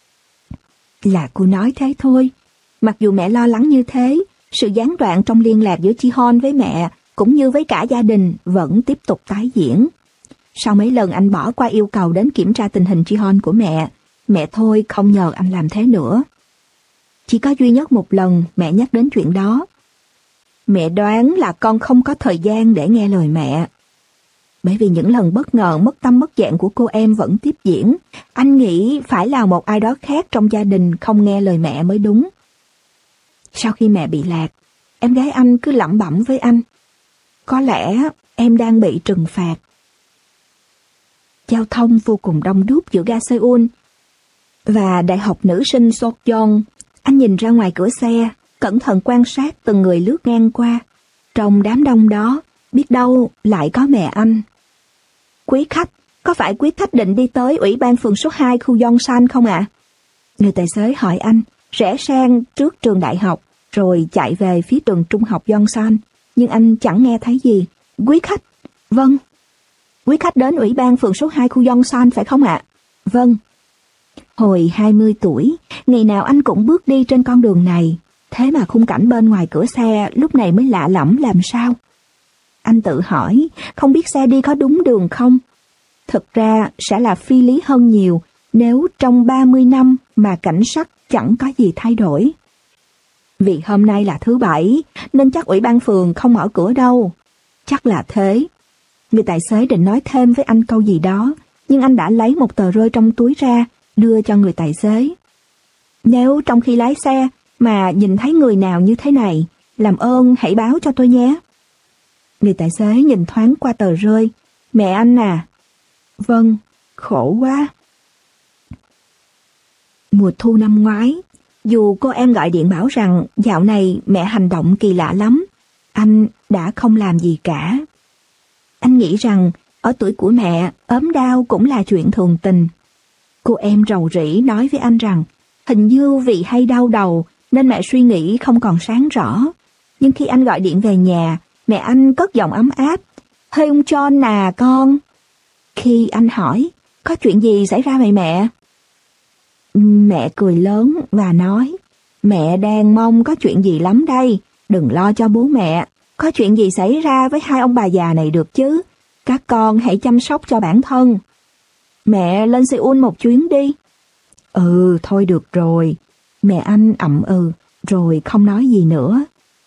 Là cô nói thế thôi. Mặc dù mẹ lo lắng như thế, sự gián đoạn trong liên lạc giữa Ji-hon với mẹ cũng như với cả gia đình vẫn tiếp tục tái diễn. Sau mấy lần anh bỏ qua yêu cầu đến kiểm tra tình hình Ji-hon của mẹ, mẹ thôi không nhờ anh làm thế nữa. Chỉ có duy nhất một lần mẹ nhắc đến chuyện đó. Mẹ đoán là con không có thời gian để nghe lời mẹ. Bởi vì những lần bất ngờ mất tâm mất dạng của cô em vẫn tiếp diễn, anh nghĩ phải là một ai đó khác trong gia đình không nghe lời mẹ mới đúng. Sau khi mẹ bị lạc, em gái anh cứ lẩm bẩm với anh, có lẽ em đang bị trừng phạt. Giao thông vô cùng đông đúc giữa ga Seoul và đại học nữ sinh Sokyong. Anh nhìn ra ngoài cửa xe, cẩn thận quan sát từng người lướt ngang qua. Trong đám đông đó, biết đâu lại có mẹ anh. Quý khách, có phải quý khách định đi tới ủy ban phường số hai khu Yongsan không ạ? À? Người tài xế hỏi anh, rẽ sang trước trường đại học, rồi chạy về phía trường trung học Yongsan, nhưng anh chẳng nghe thấy gì. Quý khách, vâng. Quý khách đến ủy ban phường số hai khu Yongsan phải không ạ? À? Vâng. Hồi hai mươi tuổi, ngày nào anh cũng bước đi trên con đường này, thế mà khung cảnh bên ngoài cửa xe lúc này mới lạ lẫm làm sao? Anh tự hỏi, không biết xe đi có đúng đường không? Thực ra sẽ là phi lý hơn nhiều nếu trong ba mươi năm mà cảnh sắc chẳng có gì thay đổi. Vì hôm nay là thứ bảy, nên chắc ủy ban phường không mở cửa đâu. Chắc là thế. Người tài xế định nói thêm với anh câu gì đó, nhưng anh đã lấy một tờ rơi trong túi ra, đưa cho người tài xế. Nếu trong khi lái xe mà nhìn thấy người nào như thế này, làm ơn hãy báo cho tôi nhé. Người tài xế nhìn thoáng qua tờ rơi. Mẹ anh à? Vâng, khổ quá. Mùa thu năm ngoái, dù cô em gọi điện bảo rằng dạo này mẹ hành động kỳ lạ lắm, anh đã không làm gì cả. Anh nghĩ rằng ở tuổi của mẹ, ốm đau cũng là chuyện thường tình. Cô em rầu rĩ nói với anh rằng hình như vì hay đau đầu nên mẹ suy nghĩ không còn sáng rõ. Nhưng khi anh gọi điện về nhà, mẹ anh cất giọng ấm áp. Hey ông John à con. Khi anh hỏi, có chuyện gì xảy ra vậy mẹ? Mẹ cười lớn và nói, mẹ đang mong có chuyện gì lắm đây, đừng lo cho bố mẹ. Có chuyện gì xảy ra với hai ông bà già này được chứ? Các con hãy chăm sóc cho bản thân. Mẹ lên Seoul một chuyến đi. Ừ, thôi được rồi. Mẹ anh ậm ừ, rồi không nói gì nữa.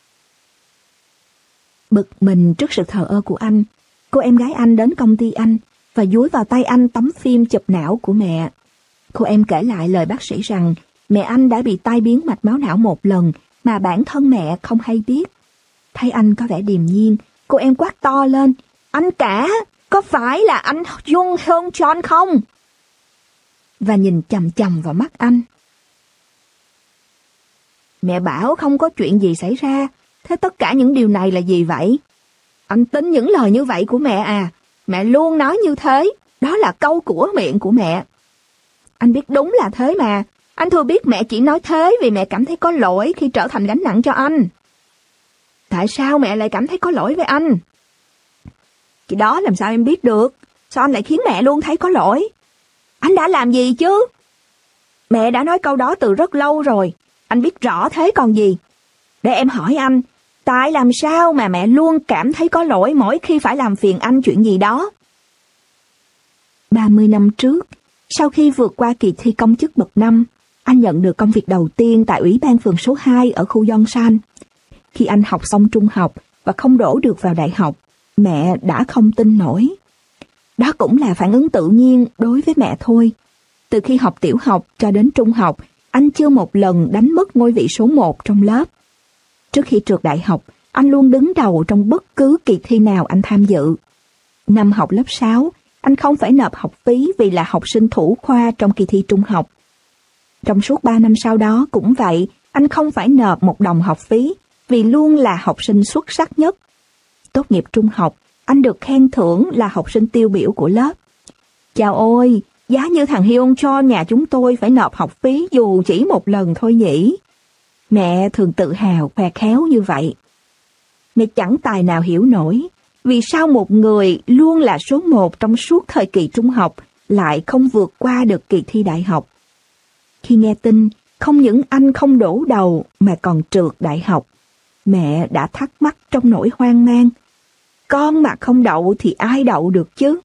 Bực mình trước sự thờ ơ của anh, cô em gái anh đến công ty anh và dúi vào tay anh tấm phim chụp não của mẹ. Cô em kể lại lời bác sĩ rằng mẹ anh đã bị tai biến mạch máu não một lần mà bản thân mẹ không hay biết. Thấy anh có vẻ điềm nhiên, cô em quát to lên. Anh cả, có phải là anh Jung Hyun John không? Và nhìn chằm chằm vào mắt anh. Mẹ bảo không có chuyện gì xảy ra, thế tất cả những điều này là gì vậy? Anh tin những lời như vậy của mẹ à? Mẹ luôn nói như thế, đó là câu của miệng của mẹ. Anh biết đúng là thế mà, anh thừa biết mẹ chỉ nói thế vì mẹ cảm thấy có lỗi khi trở thành gánh nặng cho anh. Tại sao mẹ lại cảm thấy có lỗi với anh? Cái đó làm sao em biết được? Sao anh lại khiến mẹ luôn thấy có lỗi? Anh đã làm gì chứ? Mẹ đã nói câu đó từ rất lâu rồi. Anh biết rõ thế còn gì. Để em hỏi anh, tại làm sao mà mẹ luôn cảm thấy có lỗi mỗi khi phải làm phiền anh chuyện gì đó? ba mươi năm trước, sau khi vượt qua kỳ thi công chức bậc năm, anh nhận được công việc đầu tiên tại Ủy ban phường số hai ở khu Yongsan. Khi anh học xong trung học và không đỗ được vào đại học, mẹ đã không tin nổi. Đó cũng là phản ứng tự nhiên đối với mẹ thôi. Từ khi học tiểu học cho đến trung học, anh chưa một lần đánh mất ngôi vị số một trong lớp. Trước khi trượt đại học, anh luôn đứng đầu trong bất cứ kỳ thi nào anh tham dự. Năm học lớp sáu, anh không phải nộp học phí vì là học sinh thủ khoa trong kỳ thi trung học. Trong suốt ba năm sau đó cũng vậy, anh không phải nộp một đồng học phí vì luôn là học sinh xuất sắc nhất. Tốt nghiệp trung học, anh được khen thưởng là học sinh tiêu biểu của lớp. Chào ôi, giá như thằng Hyun cho nhà chúng tôi phải nộp học phí dù chỉ một lần thôi nhỉ. Mẹ thường tự hào khoe khéo như vậy. Mẹ chẳng tài nào hiểu nổi vì sao một người luôn là số một trong suốt thời kỳ trung học lại không vượt qua được kỳ thi đại học. Khi nghe tin không những anh không đổ đầu mà còn trượt đại học, mẹ đã thắc mắc trong nỗi hoang mang. Con mà không đậu thì ai đậu được chứ?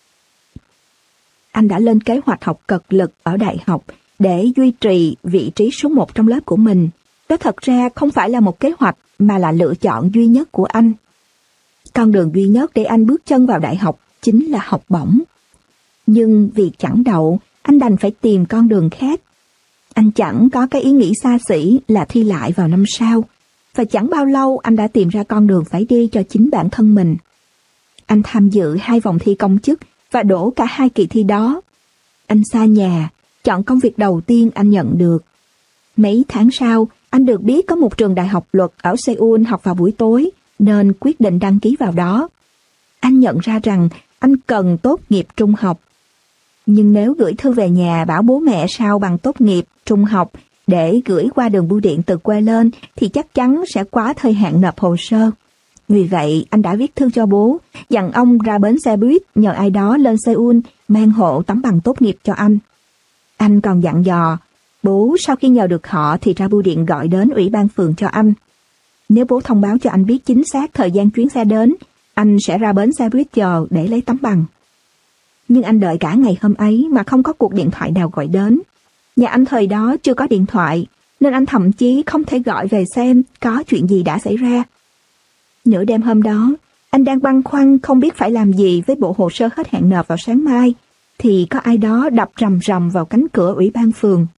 Anh đã lên kế hoạch học cật lực ở đại học để duy trì vị trí số một trong lớp của mình. Đó thật ra không phải là một kế hoạch mà là lựa chọn duy nhất của anh. Con đường duy nhất để anh bước chân vào đại học chính là học bổng. Nhưng vì chẳng đậu, anh đành phải tìm con đường khác. Anh chẳng có cái ý nghĩ xa xỉ là thi lại vào năm sau. Và chẳng bao lâu anh đã tìm ra con đường phải đi cho chính bản thân mình. Anh tham dự hai vòng thi công chức và đổ cả hai kỳ thi đó. Anh xa nhà, chọn công việc đầu tiên anh nhận được. Mấy tháng sau, anh được biết có một trường đại học luật ở Seoul học vào buổi tối, nên quyết định đăng ký vào đó. Anh nhận ra rằng anh cần tốt nghiệp trung học. Nhưng nếu gửi thư về nhà bảo bố mẹ sao bằng tốt nghiệp trung học để gửi qua đường bưu điện từ quê lên thì chắc chắn sẽ quá thời hạn nộp hồ sơ. Vì vậy, anh đã viết thư cho bố, dặn ông ra bến xe buýt nhờ ai đó lên Seoul mang hộ tấm bằng tốt nghiệp cho anh. Anh còn dặn dò, bố sau khi nhờ được họ thì ra bưu điện gọi đến ủy ban phường cho anh. Nếu bố thông báo cho anh biết chính xác thời gian chuyến xe đến, anh sẽ ra bến xe buýt chờ để lấy tấm bằng. Nhưng anh đợi cả ngày hôm ấy mà không có cuộc điện thoại nào gọi đến. Nhà anh thời đó chưa có điện thoại, nên anh thậm chí không thể gọi về xem có chuyện gì đã xảy ra. Nửa đêm hôm đó, anh đang băn khoăn không biết phải làm gì với bộ hồ sơ hết hạn nộp vào sáng mai, thì có ai đó đập rầm rầm vào cánh cửa ủy ban phường.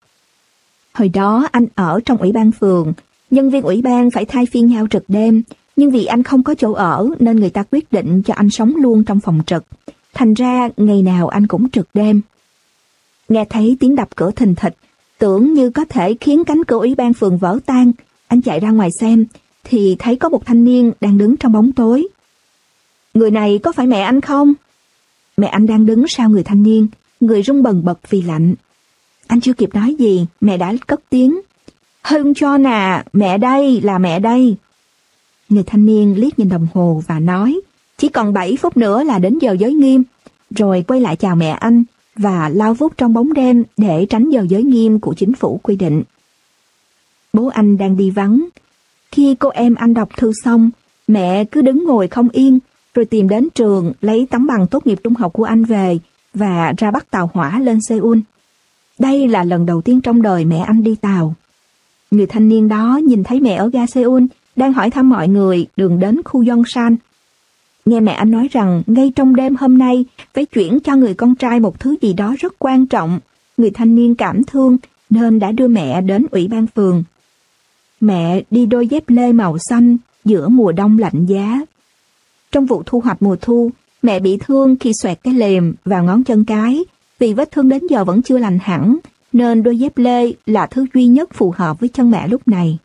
Hồi đó anh ở trong ủy ban phường, nhân viên ủy ban phải thay phiên nhau trực đêm, Nhưng vì anh không có chỗ ở nên người ta quyết định cho anh sống luôn trong phòng trực. Thành ra ngày nào anh cũng trực đêm. Nghe thấy tiếng đập cửa thình thịch, tưởng như có thể khiến cánh cửa ủy ban phường vỡ tan. Anh chạy ra ngoài xem, thì thấy có một thanh niên đang đứng trong bóng tối. Người này có phải mẹ anh không? Mẹ anh đang đứng sau người thanh niên, người run bần bật vì lạnh. Anh chưa kịp nói gì, mẹ đã cất tiếng. Hưng John à, mẹ đây, là mẹ đây. Người thanh niên liếc nhìn đồng hồ và nói, chỉ còn bảy phút nữa là đến giờ giới nghiêm. Rồi quay lại chào mẹ anh và lao vút trong bóng đêm để tránh giờ giới nghiêm của chính phủ quy định. Bố anh đang đi vắng. Khi cô em anh đọc thư xong, mẹ cứ đứng ngồi không yên, rồi tìm đến trường lấy tấm bằng tốt nghiệp trung học của anh về và ra bắt tàu hỏa lên Seoul. Đây là lần đầu tiên trong đời mẹ anh đi tàu. Người thanh niên đó nhìn thấy mẹ ở ga Seoul đang hỏi thăm mọi người đường đến khu Yongsan. Nghe mẹ anh nói rằng ngay trong đêm hôm nay phải chuyển cho người con trai một thứ gì đó rất quan trọng, người thanh niên cảm thương nên đã đưa mẹ đến ủy ban phường. Mẹ đi đôi dép lê màu xanh giữa mùa đông lạnh giá. Trong vụ thu hoạch mùa thu, mẹ bị thương khi xoẹt cái lềm vào ngón chân cái. Vì vết thương đến giờ vẫn chưa lành hẳn, nên đôi dép lê là thứ duy nhất phù hợp với chân mẹ lúc này.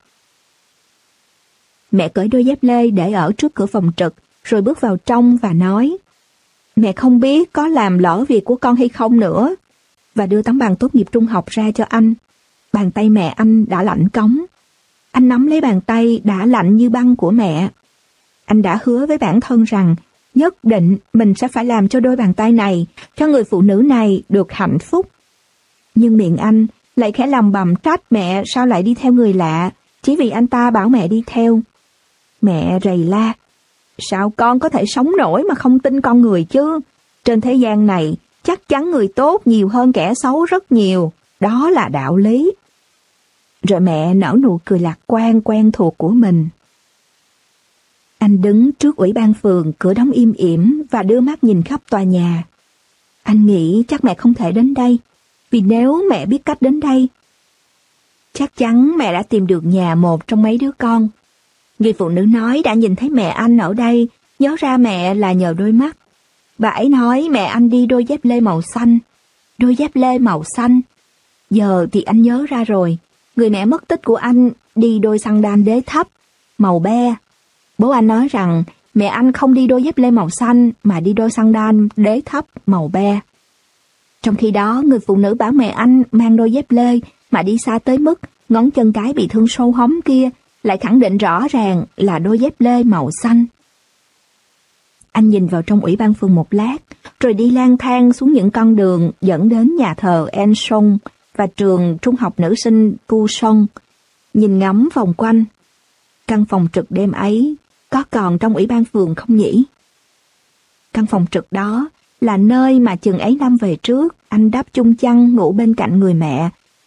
Mẹ cởi đôi dép lê để ở trước cửa phòng trực, rồi bước vào trong và nói, mẹ không biết có làm lỡ việc của con hay không nữa, và đưa tấm bằng tốt nghiệp trung học ra cho anh. Bàn tay mẹ anh đã lạnh cống. Anh nắm lấy bàn tay đã lạnh như băng của mẹ. Anh đã hứa với bản thân rằng nhất định mình sẽ phải làm cho đôi bàn tay này, cho người phụ nữ này được hạnh phúc. Nhưng miệng anh lại khẽ lầm bầm trách mẹ sao lại đi theo người lạ, chỉ vì anh ta bảo mẹ đi theo. Mẹ rầy la, sao con có thể sống nổi mà không tin con người chứ? Trên thế gian này, chắc chắn người tốt nhiều hơn kẻ xấu rất nhiều, đó là đạo lý. Rồi mẹ nở nụ cười lạc quan quen thuộc của mình. Anh đứng trước ủy ban phường, cửa đóng im ỉm và đưa mắt nhìn khắp tòa nhà. Anh nghĩ chắc mẹ không thể đến đây, vì nếu mẹ biết cách đến đây, chắc chắn mẹ đã tìm được nhà một trong mấy đứa con. Người phụ nữ nói đã nhìn thấy mẹ anh ở đây, nhớ ra mẹ là nhờ đôi mắt. Bà ấy nói mẹ anh đi đôi dép lê màu xanh. Đôi dép lê màu xanh. Giờ thì anh nhớ ra rồi, người mẹ mất tích của anh đi đôi sandal đế thấp, màu be. Bố anh nói rằng mẹ anh không đi đôi dép lê màu xanh mà đi đôi sandal đế thấp màu be. Trong khi đó, người phụ nữ bảo mẹ anh mang đôi dép lê mà đi xa tới mức ngón chân cái bị thương sâu hóm kia lại khẳng định rõ ràng là đôi dép lê màu xanh. Anh nhìn vào trong ủy ban phường một lát, rồi đi lang thang xuống những con đường dẫn đến nhà thờ En Song và trường trung học nữ sinh Pu Song, nhìn ngắm vòng quanh. Căn phòng trực đêm ấy có còn trong ủy ban phường không nhỉ? Căn phòng trực đó là nơi mà chừng ấy năm về trước anh đắp chung chăn ngủ bên cạnh người mẹ.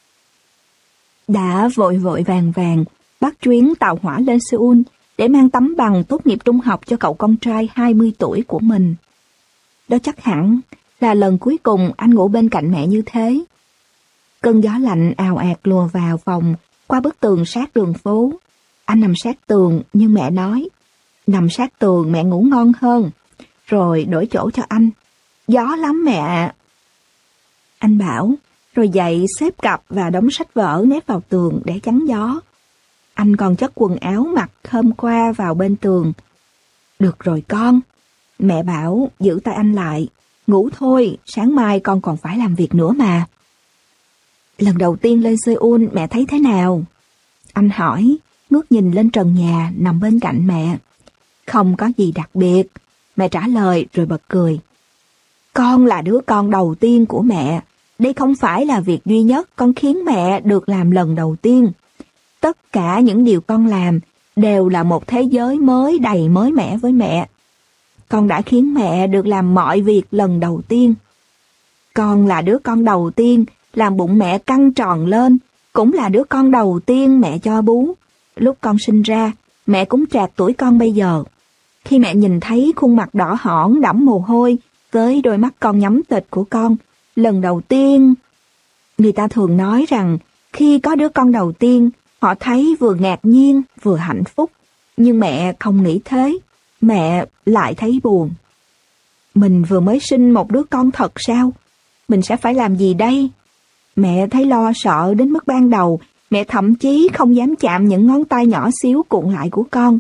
Đã vội vội vàng vàng bắt chuyến tàu hỏa lên Seoul để mang tấm bằng tốt nghiệp trung học cho cậu con trai hai mươi tuổi của mình. Đó chắc hẳn là lần cuối cùng anh ngủ bên cạnh mẹ như thế. Cơn gió lạnh ào ạt lùa vào phòng qua bức tường sát đường phố. Anh nằm sát tường nhưng mẹ nói, nằm sát tường mẹ ngủ ngon hơn, rồi đổi chỗ cho anh. Gió lắm mẹ ạ. Anh bảo, rồi dậy xếp cặp và đống sách vở nép vào tường để chắn gió. Anh còn chất quần áo mặc hôm qua vào bên tường. Được rồi con. Mẹ bảo giữ tay anh lại. Ngủ thôi, sáng mai con còn phải làm việc nữa mà. Lần đầu tiên lên Seoul mẹ thấy thế nào? Anh hỏi, ngước nhìn lên trần nhà nằm bên cạnh mẹ. Không có gì đặc biệt. Mẹ trả lời rồi bật cười. Con là đứa con đầu tiên của mẹ. Đây không phải là việc duy nhất con khiến mẹ được làm lần đầu tiên. Tất cả những điều con làm đều là một thế giới mới đầy mới mẻ với mẹ. Con đã khiến mẹ được làm mọi việc lần đầu tiên. Con là đứa con đầu tiên làm bụng mẹ căng tròn lên, cũng là đứa con đầu tiên mẹ cho bú. Lúc con sinh ra, mẹ cũng trạc tuổi con bây giờ. Khi mẹ nhìn thấy khuôn mặt đỏ hỏn đẫm mồ hôi với đôi mắt con nhắm tịt của con, lần đầu tiên... Người ta thường nói rằng khi có đứa con đầu tiên, họ thấy vừa ngạc nhiên vừa hạnh phúc. Nhưng mẹ không nghĩ thế, mẹ lại thấy buồn. Mình vừa mới sinh một đứa con thật sao? Mình sẽ phải làm gì đây? Mẹ thấy lo sợ đến mức ban đầu, mẹ thậm chí không dám chạm những ngón tay nhỏ xíu cuộn lại của con.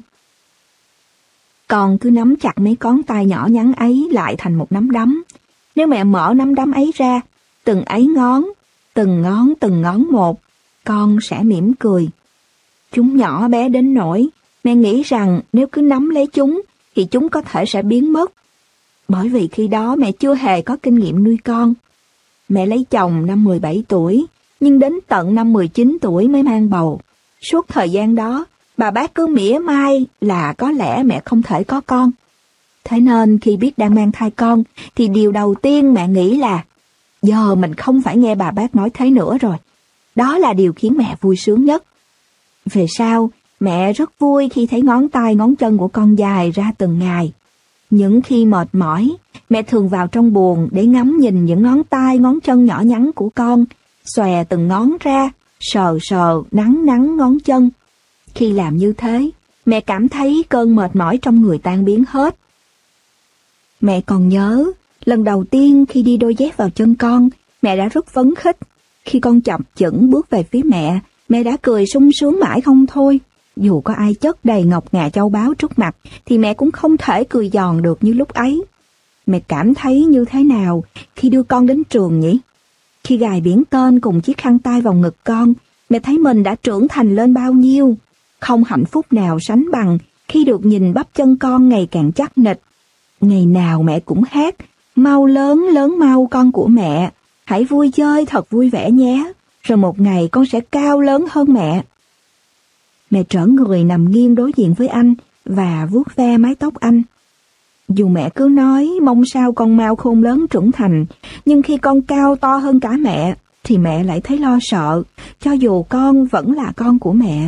Con cứ nắm chặt mấy ngón tay nhỏ nhắn ấy lại thành một nắm đấm. Nếu mẹ mở nắm đấm ấy ra, từng ấy ngón, từng ngón từng ngón một, con sẽ mỉm cười. Chúng nhỏ bé đến nỗi, mẹ nghĩ rằng nếu cứ nắm lấy chúng, thì chúng có thể sẽ biến mất. Bởi vì khi đó mẹ chưa hề có kinh nghiệm nuôi con. Mẹ lấy chồng năm mười bảy tuổi, nhưng đến tận năm mười chín tuổi mới mang bầu. Suốt thời gian đó, bà bác cứ mỉa mai là có lẽ mẹ không thể có con. Thế nên khi biết đang mang thai con, thì điều đầu tiên mẹ nghĩ là giờ mình không phải nghe bà bác nói thế nữa rồi. Đó là điều khiến mẹ vui sướng nhất. Về sau, mẹ rất vui khi thấy ngón tay ngón chân của con dài ra từng ngày. Những khi mệt mỏi, mẹ thường vào trong buồng để ngắm nhìn những ngón tay ngón chân nhỏ nhắn của con, xòe từng ngón ra, sờ sờ, nắn nắn ngón chân. Khi làm như thế, mẹ cảm thấy cơn mệt mỏi trong người tan biến hết. Mẹ còn nhớ, lần đầu tiên khi đi đôi dép vào chân con, mẹ đã rất phấn khích. Khi con chập chững bước về phía mẹ, mẹ đã cười sung sướng mãi không thôi. Dù có ai chất đầy ngọc ngà châu báu trước mặt, thì mẹ cũng không thể cười giòn được như lúc ấy. Mẹ cảm thấy như thế nào khi đưa con đến trường nhỉ? Khi gài biển tên cùng chiếc khăn tay vào ngực con, mẹ thấy mình đã trưởng thành lên bao nhiêu. Không hạnh phúc nào sánh bằng khi được nhìn bắp chân con ngày càng chắc nịch. Ngày nào mẹ cũng hát, mau lớn lớn mau con của mẹ, hãy vui chơi thật vui vẻ nhé, rồi một ngày con sẽ cao lớn hơn mẹ. Mẹ trở người nằm nghiêng đối diện với anh và vuốt ve mái tóc anh. Dù mẹ cứ nói mong sao con mau khôn lớn trưởng thành, nhưng khi con cao to hơn cả mẹ, thì mẹ lại thấy lo sợ, cho dù con vẫn là con của mẹ.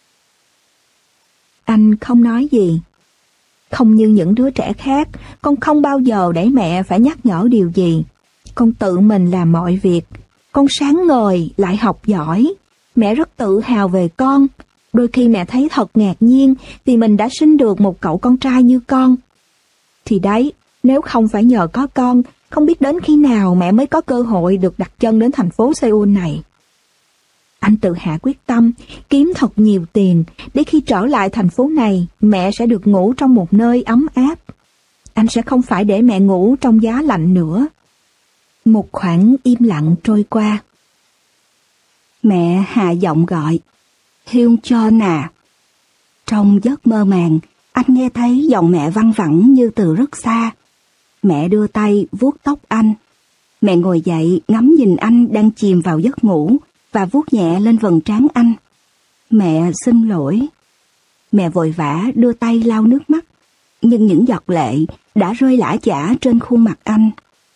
Anh không nói gì. Không như những đứa trẻ khác, con không bao giờ để mẹ phải nhắc nhở điều gì. Con tự mình làm mọi việc. Con sáng ngời lại học giỏi. Mẹ rất tự hào về con. Đôi khi mẹ thấy thật ngạc nhiên vì mình đã sinh được một cậu con trai như con. Thì đấy, nếu không phải nhờ có con, không biết đến khi nào mẹ mới có cơ hội được đặt chân đến thành phố Seoul này. Anh tự hạ quyết tâm, kiếm thật nhiều tiền, để khi trở lại thành phố này, mẹ sẽ được ngủ trong một nơi ấm áp. Anh sẽ không phải để mẹ ngủ trong giá lạnh nữa. Một khoảng im lặng trôi qua. Mẹ hạ giọng gọi, Hyun Chon à. Trong giấc mơ màng, anh nghe thấy giọng mẹ văng vẳng như từ rất xa. Mẹ đưa tay vuốt tóc anh. Mẹ ngồi dậy ngắm nhìn anh đang chìm vào giấc ngủ và vuốt nhẹ lên vầng trán anh. Mẹ xin lỗi. Mẹ vội vã đưa tay lau nước mắt, nhưng những giọt lệ đã rơi lã chã trên khuôn mặt anh.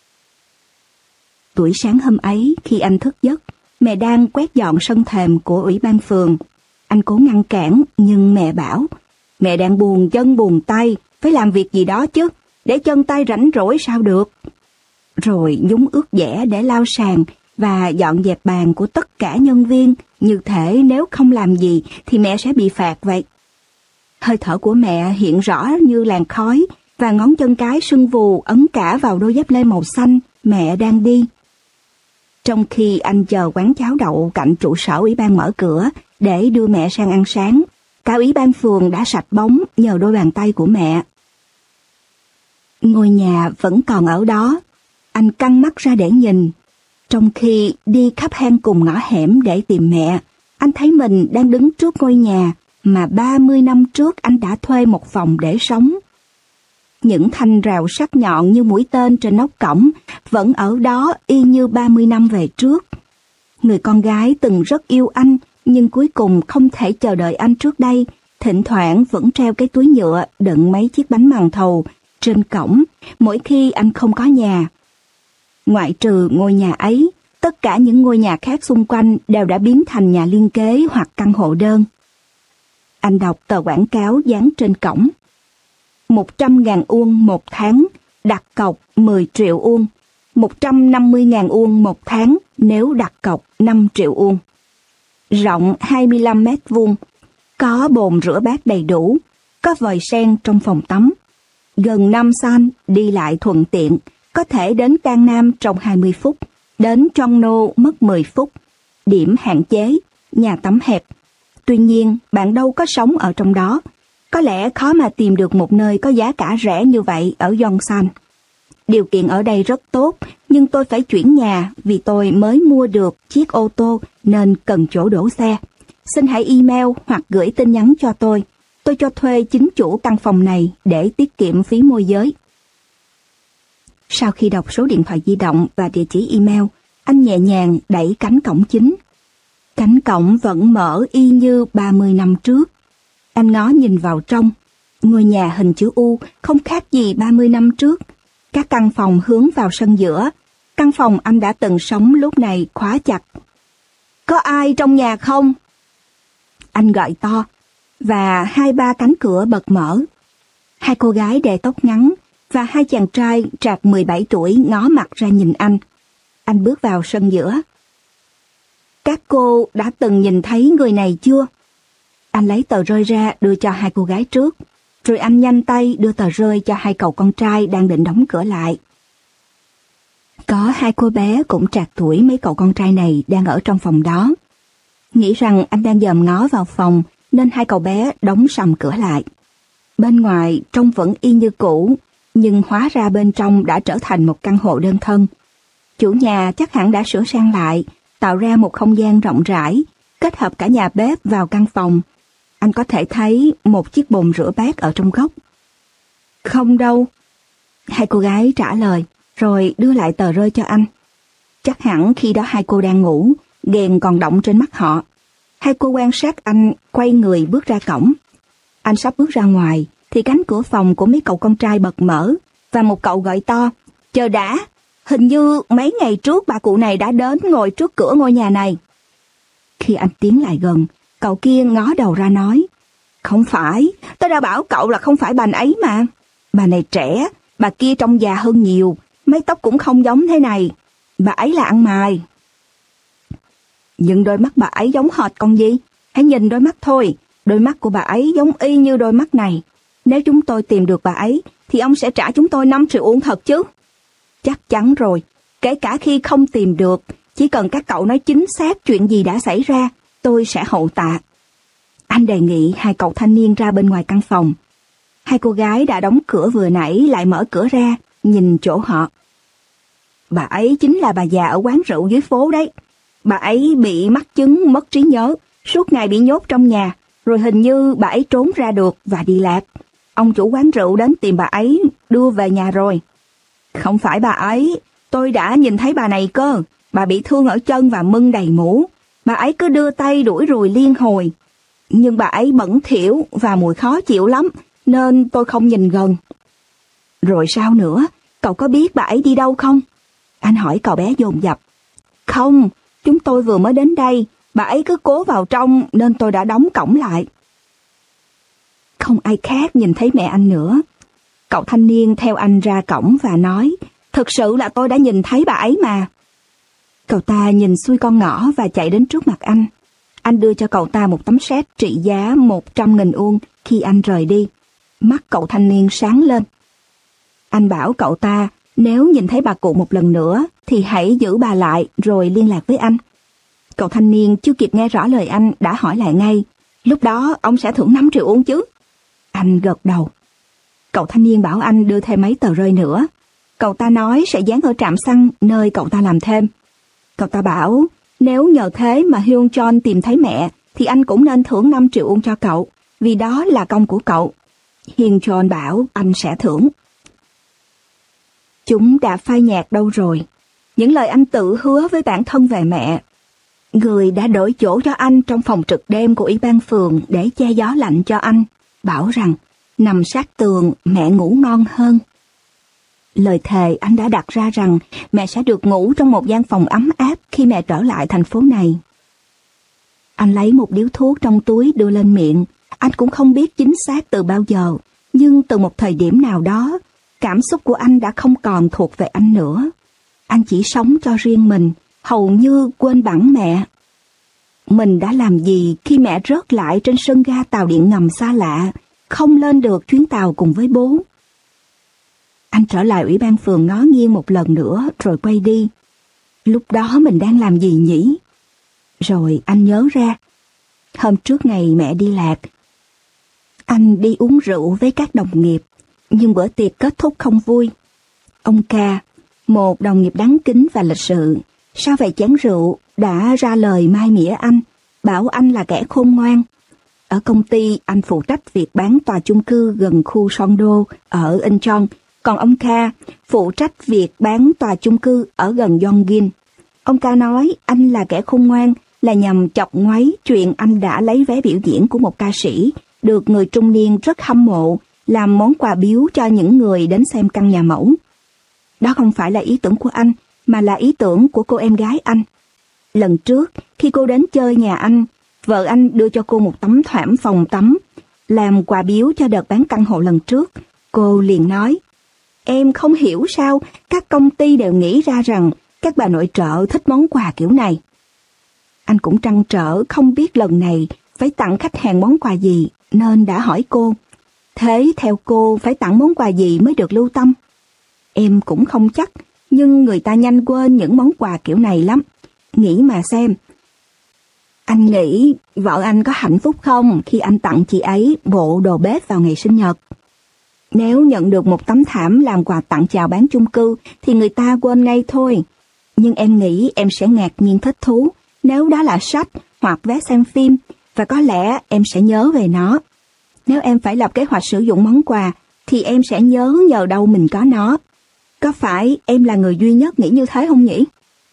Buổi sáng hôm ấy khi anh thức giấc, mẹ đang quét dọn sân thềm của ủy ban phường. Anh cố ngăn cản nhưng mẹ bảo, mẹ đang buồn chân buồn tay, phải làm việc gì đó chứ, để chân tay rảnh rỗi sao được. Rồi nhúng ướt dẻ để lau sàn và dọn dẹp bàn của tất cả nhân viên, như thể nếu không làm gì thì mẹ sẽ bị phạt vậy. Hơi thở của mẹ hiện rõ như làn khói và ngón chân cái sưng vù ấn cả vào đôi dép lê màu xanh mẹ đang đi. Trong khi anh chờ quán cháo đậu cạnh trụ sở ủy ban mở cửa để đưa mẹ sang ăn sáng, cả ủy ban phường đã sạch bóng nhờ đôi bàn tay của mẹ. Ngôi nhà vẫn còn ở đó. Anh căng mắt ra để nhìn. Trong khi đi khắp hang cùng ngõ hẻm để tìm mẹ, anh thấy mình đang đứng trước ngôi nhà mà ba mươi năm trước anh đã thuê một phòng để sống. Những thanh rào sắc nhọn như mũi tên trên nóc cổng vẫn ở đó y như ba mươi năm về trước. Người con gái từng rất yêu anh, nhưng cuối cùng không thể chờ đợi anh trước đây, thỉnh thoảng vẫn treo cái túi nhựa đựng mấy chiếc bánh màn thầu trên cổng mỗi khi anh không có nhà. Ngoại trừ ngôi nhà ấy, tất cả những ngôi nhà khác xung quanh đều đã biến thành nhà liên kế hoặc căn hộ đơn. Anh đọc tờ quảng cáo dán trên cổng. một trăm ngàn won một tháng, đặt cọc mười triệu won. một trăm năm mươi ngàn won một tháng nếu đặt cọc năm triệu won. Rộng hai mươi lăm mét vuông, có bồn rửa bát đầy đủ, có vòi sen trong phòng tắm. Gần Nam San đi lại thuận tiện, có thể đến Cang Nam trong hai mươi phút, đến Trong Nô mất mười phút. Điểm hạn chế, nhà tắm hẹp. Tuy nhiên, bạn đâu có sống ở trong đó. Có lẽ khó mà tìm được một nơi có giá cả rẻ như vậy ở Yongsan. Điều kiện ở đây rất tốt, nhưng tôi phải chuyển nhà vì tôi mới mua được chiếc ô tô nên cần chỗ đổ xe. Xin hãy email hoặc gửi tin nhắn cho tôi. Tôi cho thuê chính chủ căn phòng này để tiết kiệm phí môi giới. Sau khi đọc số điện thoại di động và địa chỉ email, anh nhẹ nhàng đẩy cánh cổng chính. Cánh cổng vẫn mở y như ba mươi năm trước. Anh ngó nhìn vào trong. Ngôi nhà hình chữ U không khác gì ba mươi năm trước. Các căn phòng hướng vào sân giữa. Căn phòng anh đã từng sống lúc này khóa chặt. Có ai trong nhà không? Anh gọi to, và hai ba cánh cửa bật mở. Hai cô gái để tóc ngắn và hai chàng trai trạc mười bảy tuổi ngó mặt ra nhìn anh. Anh bước vào sân giữa. Các cô đã từng nhìn thấy người này chưa? Anh lấy tờ rơi ra đưa cho hai cô gái trước, rồi anh nhanh tay đưa tờ rơi cho hai cậu con trai đang định đóng cửa lại. Có hai cô bé cũng trạc tuổi mấy cậu con trai này đang ở trong phòng đó. Nghĩ rằng anh đang dòm ngó vào phòng nên hai cậu bé đóng sầm cửa lại. Bên ngoài trông vẫn y như cũ, nhưng hóa ra bên trong đã trở thành một căn hộ đơn thân. Chủ nhà chắc hẳn đã sửa sang lại, tạo ra một không gian rộng rãi, kết hợp cả nhà bếp vào căn phòng. Anh có thể thấy một chiếc bồn rửa bát ở trong góc. Không đâu. Hai cô gái trả lời, rồi đưa lại tờ rơi cho anh. Chắc hẳn khi đó hai cô đang ngủ, đèn còn động trên mắt họ. Hai cô quan sát anh quay người bước ra cổng. Anh sắp bước ra ngoài, thì cánh cửa phòng của mấy cậu con trai bật mở, và một cậu gọi to, chờ đã, hình như mấy ngày trước bà cụ này đã đến ngồi trước cửa ngôi nhà này. Khi anh tiến lại gần, cậu kia ngó đầu ra nói, không phải, tôi đã bảo cậu là không phải bà ấy mà. Bà này trẻ, bà kia trông già hơn nhiều, mái tóc cũng không giống thế này. Bà ấy là ăn mày. Nhưng đôi mắt bà ấy giống hệt con gì? Hãy nhìn đôi mắt thôi, đôi mắt của bà ấy giống y như đôi mắt này. Nếu chúng tôi tìm được bà ấy, thì ông sẽ trả chúng tôi năm triệu won thật chứ? Chắc chắn rồi, kể cả khi không tìm được, chỉ cần các cậu nói chính xác chuyện gì đã xảy ra, tôi sẽ hậu tạ. Anh đề nghị hai cậu thanh niên ra bên ngoài căn phòng. Hai cô gái đã đóng cửa vừa nãy lại mở cửa ra, nhìn chỗ họ. Bà ấy chính là bà già ở quán rượu dưới phố đấy. Bà ấy bị mắc chứng mất trí nhớ, suốt ngày bị nhốt trong nhà, rồi hình như bà ấy trốn ra được và đi lạc. Ông chủ quán rượu đến tìm bà ấy, đưa về nhà rồi. Không phải bà ấy, tôi đã nhìn thấy bà này cơ. Bà bị thương ở chân và mưng đầy mũ. Bà ấy cứ đưa tay đuổi ruồi liên hồi. Nhưng bà ấy bẩn thỉu và mùi khó chịu lắm, nên tôi không nhìn gần. Rồi sao nữa, cậu có biết bà ấy đi đâu không? Anh hỏi cậu bé dồn dập. Không, chúng tôi vừa mới đến đây, bà ấy cứ cố vào trong nên tôi đã đóng cổng lại. Không ai khác nhìn thấy mẹ anh nữa. Cậu thanh niên theo anh ra cổng và nói, thực sự là tôi đã nhìn thấy bà ấy mà. Cậu ta nhìn xuôi con ngõ và chạy đến trước mặt anh. Anh đưa cho cậu ta một tấm séc trị giá một trăm nghìn won khi anh rời đi. Mắt cậu thanh niên sáng lên. Anh bảo cậu ta, nếu nhìn thấy bà cụ một lần nữa, thì hãy giữ bà lại rồi liên lạc với anh. Cậu thanh niên chưa kịp nghe rõ lời anh đã hỏi lại ngay, lúc đó ông sẽ thưởng năm triệu won chứ? Anh gật đầu. Cậu thanh niên bảo anh đưa thêm mấy tờ rơi nữa. Cậu ta nói sẽ dán ở trạm xăng nơi cậu ta làm thêm. Cậu ta bảo, nếu nhờ thế mà Hyun Chon tìm thấy mẹ, thì anh cũng nên thưởng năm triệu won cho cậu, vì đó là công của cậu. Hyun Chon bảo anh sẽ thưởng. Chúng đã phai nhạt đâu rồi. Những lời anh tự hứa với bản thân về mẹ. Người đã đổi chỗ cho anh trong phòng trực đêm của ủy ban phường để che gió lạnh cho anh, bảo rằng nằm sát tường mẹ ngủ ngon hơn. Lời thề anh đã đặt ra rằng mẹ sẽ được ngủ trong một gian phòng ấm áp khi mẹ trở lại thành phố này. Anh lấy một điếu thuốc trong túi đưa lên miệng. Anh cũng không biết chính xác từ bao giờ, nhưng từ một thời điểm nào đó, cảm xúc của anh đã không còn thuộc về anh nữa. Anh chỉ sống cho riêng mình, hầu như quên bẵng mẹ. Mình đã làm gì khi mẹ rớt lại trên sân ga tàu điện ngầm xa lạ, không lên được chuyến tàu cùng với bố. Anh trở lại ủy ban phường ngó nghiêng một lần nữa rồi quay đi. Lúc đó mình đang làm gì nhỉ? Rồi anh nhớ ra, hôm trước ngày mẹ đi lạc, anh đi uống rượu với các đồng nghiệp, nhưng bữa tiệc kết thúc không vui. Ông Ca, một đồng nghiệp đáng kính và lịch sự, sau vài chén rượu đã ra lời mai mỉa anh, bảo anh là kẻ khôn ngoan. Ở công ty, anh phụ trách việc bán tòa chung cư gần khu Sondo ở Incheon, còn ông Ca phụ trách việc bán tòa chung cư ở gần Yongin. Ông Ca nói anh là kẻ khôn ngoan là nhằm chọc ngoáy chuyện anh đã lấy vé biểu diễn của một ca sĩ được người trung niên rất hâm mộ làm món quà biếu cho những người đến xem căn nhà mẫu. Đó không phải là ý tưởng của anh, mà là ý tưởng của cô em gái anh. Lần trước, khi cô đến chơi nhà anh, vợ anh đưa cho cô một tấm thảm phòng tắm làm quà biếu cho đợt bán căn hộ lần trước. Cô liền nói, em không hiểu sao các công ty đều nghĩ ra rằng các bà nội trợ thích món quà kiểu này. Anh cũng trăn trở không biết lần này phải tặng khách hàng món quà gì, nên đã hỏi cô. Thế theo cô phải tặng món quà gì mới được lưu tâm? Em cũng không chắc, nhưng người ta nhanh quên những món quà kiểu này lắm. Nghĩ mà xem. Anh nghĩ vợ anh có hạnh phúc không khi anh tặng chị ấy bộ đồ bếp vào ngày sinh nhật? Nếu nhận được một tấm thảm làm quà tặng chào bán chung cư thì người ta quên ngay thôi. Nhưng em nghĩ em sẽ ngạc nhiên thích thú nếu đó là sách hoặc vé xem phim, và có lẽ em sẽ nhớ về nó. Nếu em phải lập kế hoạch sử dụng món quà thì em sẽ nhớ nhờ đâu mình có nó. Có phải em là người duy nhất nghĩ như thế không nhỉ?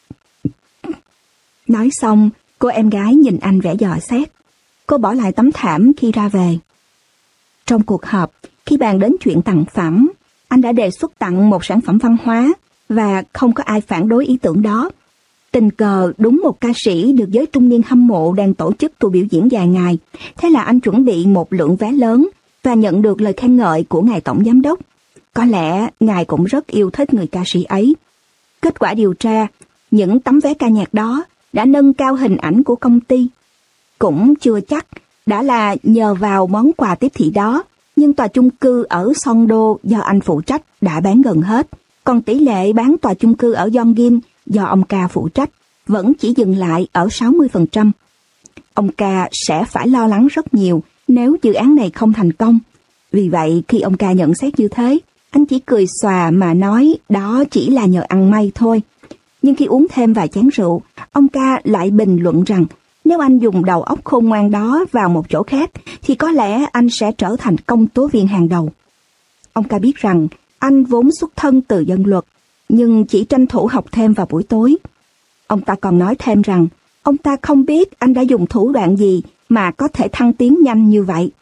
Nói xong, cô em gái nhìn anh vẻ dò xét. Cô bỏ lại tấm thảm khi ra về. Trong cuộc họp, khi bàn đến chuyện tặng phẩm, anh đã đề xuất tặng một sản phẩm văn hóa và không có ai phản đối ý tưởng đó. Tình cờ đúng một ca sĩ được giới trung niên hâm mộ đang tổ chức tour biểu diễn dài ngày. Thế là anh chuẩn bị một lượng vé lớn và nhận được lời khen ngợi của ngài tổng giám đốc. Có lẽ ngài cũng rất yêu thích người ca sĩ ấy. Kết quả điều tra, những tấm vé ca nhạc đó đã nâng cao hình ảnh của công ty. Cũng chưa chắc đã là nhờ vào món quà tiếp thị đó, nhưng tòa chung cư ở Sondo do anh phụ trách đã bán gần hết. Còn tỷ lệ bán tòa chung cư ở Yongin do ông Ca phụ trách vẫn chỉ dừng lại ở sáu mươi phần trăm. Ông Ca sẽ phải lo lắng rất nhiều nếu dự án này không thành công. Vì vậy, khi ông Ca nhận xét như thế, anh chỉ cười xòa mà nói đó chỉ là nhờ ăn may thôi. Nhưng khi uống thêm vài chén rượu, ông Ca lại bình luận rằng nếu anh dùng đầu óc khôn ngoan đó vào một chỗ khác, thì có lẽ anh sẽ trở thành công tố viên hàng đầu. Ông Ca biết rằng anh vốn xuất thân từ dân luật, nhưng chỉ tranh thủ học thêm vào buổi tối. Ông ta còn nói thêm rằng ông ta không biết anh đã dùng thủ đoạn gì mà có thể thăng tiến nhanh như vậy.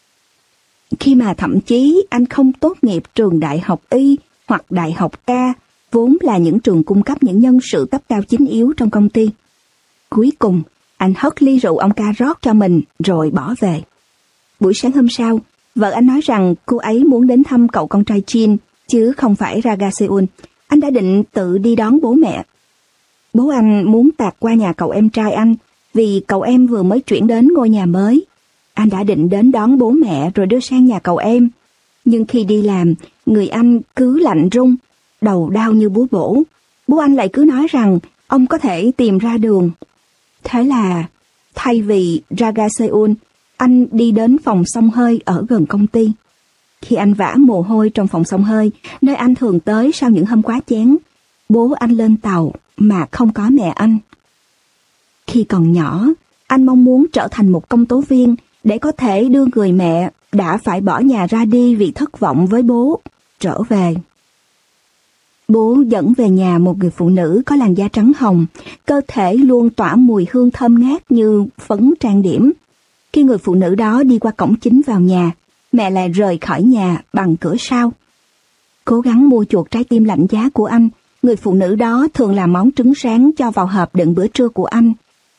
Khi mà thậm chí anh không tốt nghiệp trường đại học Y hoặc đại học ca, vốn là những trường cung cấp những nhân sự cấp cao chính yếu trong công ty. Cuối cùng, anh hất ly rượu ông Ca rót cho mình rồi bỏ về. Buổi sáng hôm sau, vợ anh nói rằng cô ấy muốn đến thăm cậu con trai Jin, chứ không phải ra ga Seoul. Anh đã định tự đi đón bố mẹ. Bố anh muốn tạt qua nhà cậu em trai anh, vì cậu em vừa mới chuyển đến ngôi nhà mới. Anh đã định đến đón bố mẹ rồi đưa sang nhà cậu em. Nhưng khi đi làm, người anh cứ lạnh run, đầu đau như búa bổ. Bố anh lại cứ nói rằng ông có thể tìm ra đường. Thế là, thay vì ra ga Seoul, anh đi đến phòng xông hơi ở gần công ty. Khi anh vã mồ hôi trong phòng xông hơi, nơi anh thường tới sau những hôm quá chén, bố anh lên tàu mà không có mẹ anh. Khi còn nhỏ, anh mong muốn trở thành một công tố viên để có thể đưa người mẹ đã phải bỏ nhà ra đi vì thất vọng với bố trở về. Bố dẫn về nhà một người phụ nữ có làn da trắng hồng, cơ thể luôn tỏa mùi hương thơm ngát như phấn trang điểm. Khi người phụ nữ đó đi qua cổng chính vào nhà, mẹ lại rời khỏi nhà bằng cửa sau. Cố gắng mua chuộc trái tim lạnh giá của anh, người phụ nữ đó thường làm món trứng rán cho vào hộp đựng bữa trưa của anh.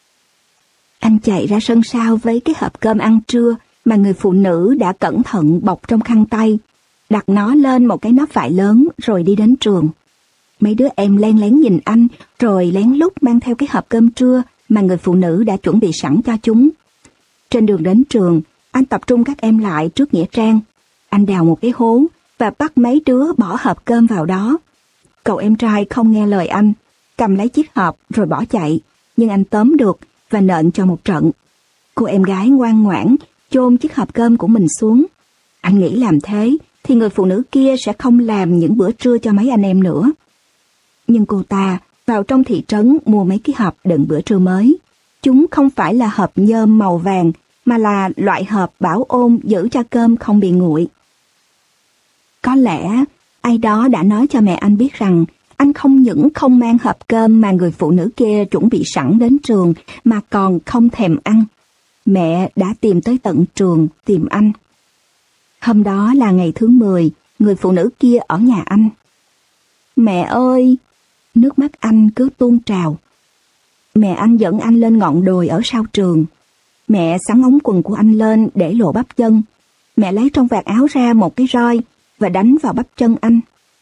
Anh chạy ra sân sau với cái hộp cơm ăn trưa mà người phụ nữ đã cẩn thận bọc trong khăn tay, đặt nó lên một cái nắp vải lớn rồi đi đến trường. Mấy đứa em len lén nhìn anh rồi lén lút mang theo cái hộp cơm trưa mà người phụ nữ đã chuẩn bị sẵn cho chúng. Trên đường đến trường, Anh tập trung các em lại trước nghĩa trang. Anh đào một cái hố và bắt mấy đứa bỏ hộp cơm vào đó. Cậu em trai không nghe lời anh, cầm lấy chiếc hộp rồi bỏ chạy, nhưng anh tóm được và nện cho một trận. Cô em gái ngoan ngoãn chôn chiếc hộp cơm của mình xuống. Anh nghĩ làm thế thì người phụ nữ kia sẽ không làm những bữa trưa cho mấy anh em nữa. Nhưng cô ta vào trong thị trấn mua mấy cái hộp đựng bữa trưa mới. Chúng không phải là hộp nhôm màu vàng, mà là loại hộp bảo ôn giữ cho cơm không bị nguội. Có lẽ ai đó đã nói cho mẹ anh biết rằng anh không những không mang hộp cơm mà người phụ nữ kia chuẩn bị sẵn đến trường, mà còn không thèm ăn. Mẹ đã tìm tới tận trường tìm anh. Hôm đó là ngày thứ mười, người phụ nữ kia ở nhà anh. Mẹ ơi! Nước mắt anh cứ tuôn trào. Mẹ anh dẫn anh lên ngọn đồi ở sau trường. Mẹ xắn ống quần của anh lên để lộ bắp chân. Mẹ lấy trong vạt áo ra một cái roi và đánh vào bắp chân anh.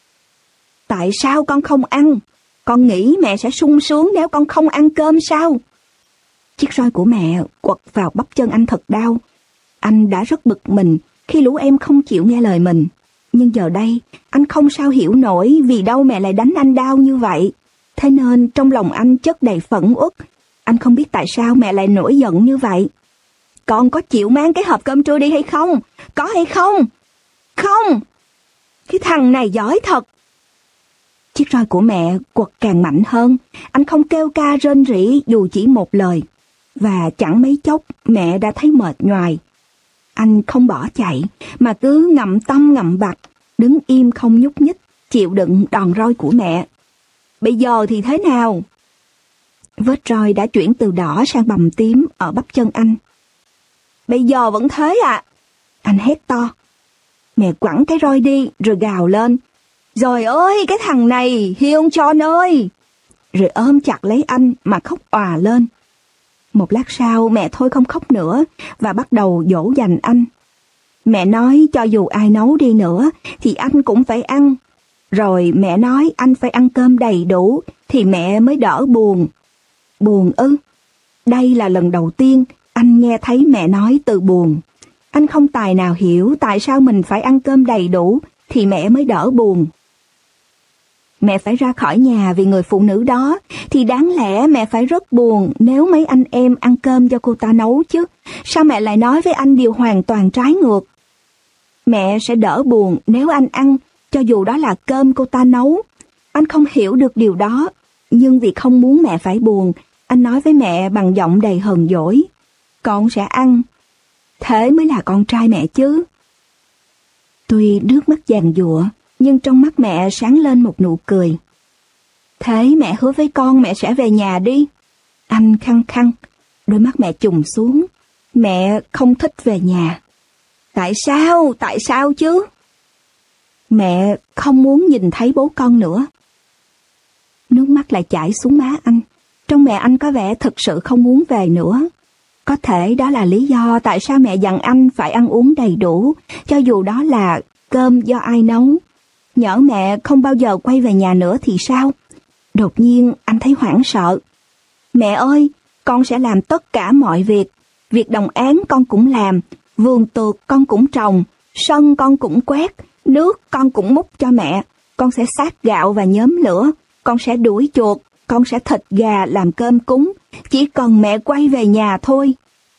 Tại sao con không ăn? Con nghĩ mẹ sẽ sung sướng nếu con không ăn cơm sao? Chiếc roi của mẹ quật vào bắp chân anh thật đau. Anh đã rất bực mình khi lũ em không chịu nghe lời mình. Nhưng giờ đây, anh không sao hiểu nổi vì đâu mẹ lại đánh anh đau như vậy. Thế nên trong lòng anh chất đầy phẫn uất. Anh không biết tại sao mẹ lại nổi giận như vậy. Con có chịu mang cái hộp cơm trưa đi hay không? Có hay không? Không! Cái thằng này giỏi thật! Chiếc roi của mẹ quật càng mạnh hơn. Anh không kêu ca rên rỉ dù chỉ một lời. Và chẳng mấy chốc mẹ đã thấy mệt nhoài. Anh không bỏ chạy, mà cứ ngậm tâm ngậm bặt, đứng im không nhúc nhích, chịu đựng đòn roi của mẹ. Bây giờ thì thế nào? Vết roi đã chuyển từ đỏ sang bầm tím ở bắp chân anh. Bây giờ vẫn thế à? Anh hét to. Mẹ quẳng cái roi đi rồi gào lên. Trời ơi, cái thằng này, Hiếu John ơi! Rồi ôm chặt lấy anh mà khóc òa lên. Một lát sau mẹ thôi không khóc nữa và bắt đầu dỗ dành anh. Mẹ nói cho dù ai nấu đi nữa thì anh cũng phải ăn. Rồi mẹ nói anh phải ăn cơm đầy đủ thì mẹ mới đỡ buồn. Buồn ư? Đây là lần đầu tiên anh nghe thấy mẹ nói từ buồn. Anh không tài nào hiểu tại sao mình phải ăn cơm đầy đủ thì mẹ mới đỡ buồn. Mẹ phải ra khỏi nhà vì người phụ nữ đó, thì đáng lẽ mẹ phải rất buồn nếu mấy anh em ăn cơm do cô ta nấu chứ. Sao mẹ lại nói với anh điều hoàn toàn trái ngược? Mẹ sẽ đỡ buồn nếu anh ăn, cho dù đó là cơm cô ta nấu. Anh không hiểu được điều đó, nhưng vì không muốn mẹ phải buồn, anh nói với mẹ bằng giọng đầy hờn dỗi. Con sẽ ăn. Thế mới là con trai mẹ chứ. Tuy nước mắt giàn giụa, nhưng trong mắt mẹ sáng lên một nụ cười. Thế mẹ hứa với con mẹ sẽ về nhà đi. Anh khăng khăng, đôi mắt mẹ trùng xuống. Mẹ không thích về nhà. Tại sao? Tại sao chứ? Mẹ không muốn nhìn thấy bố con nữa. Nước mắt lại chảy xuống má anh. Trong mẹ anh có vẻ thực sự không muốn về nữa. Có thể đó là lý do tại sao mẹ dặn anh phải ăn uống đầy đủ, cho dù đó là cơm do ai nấu. Nhỡ mẹ không bao giờ quay về nhà nữa thì sao? Đột nhiên anh thấy hoảng sợ. Mẹ ơi, con sẽ làm tất cả mọi việc. Việc đồng áng con cũng làm, vườn tược con cũng trồng, sân con cũng quét, nước con cũng múc cho mẹ. Con sẽ xát gạo và nhóm lửa, con sẽ đuổi chuột, con sẽ thịt gà làm cơm cúng. Chỉ cần mẹ quay về nhà thôi.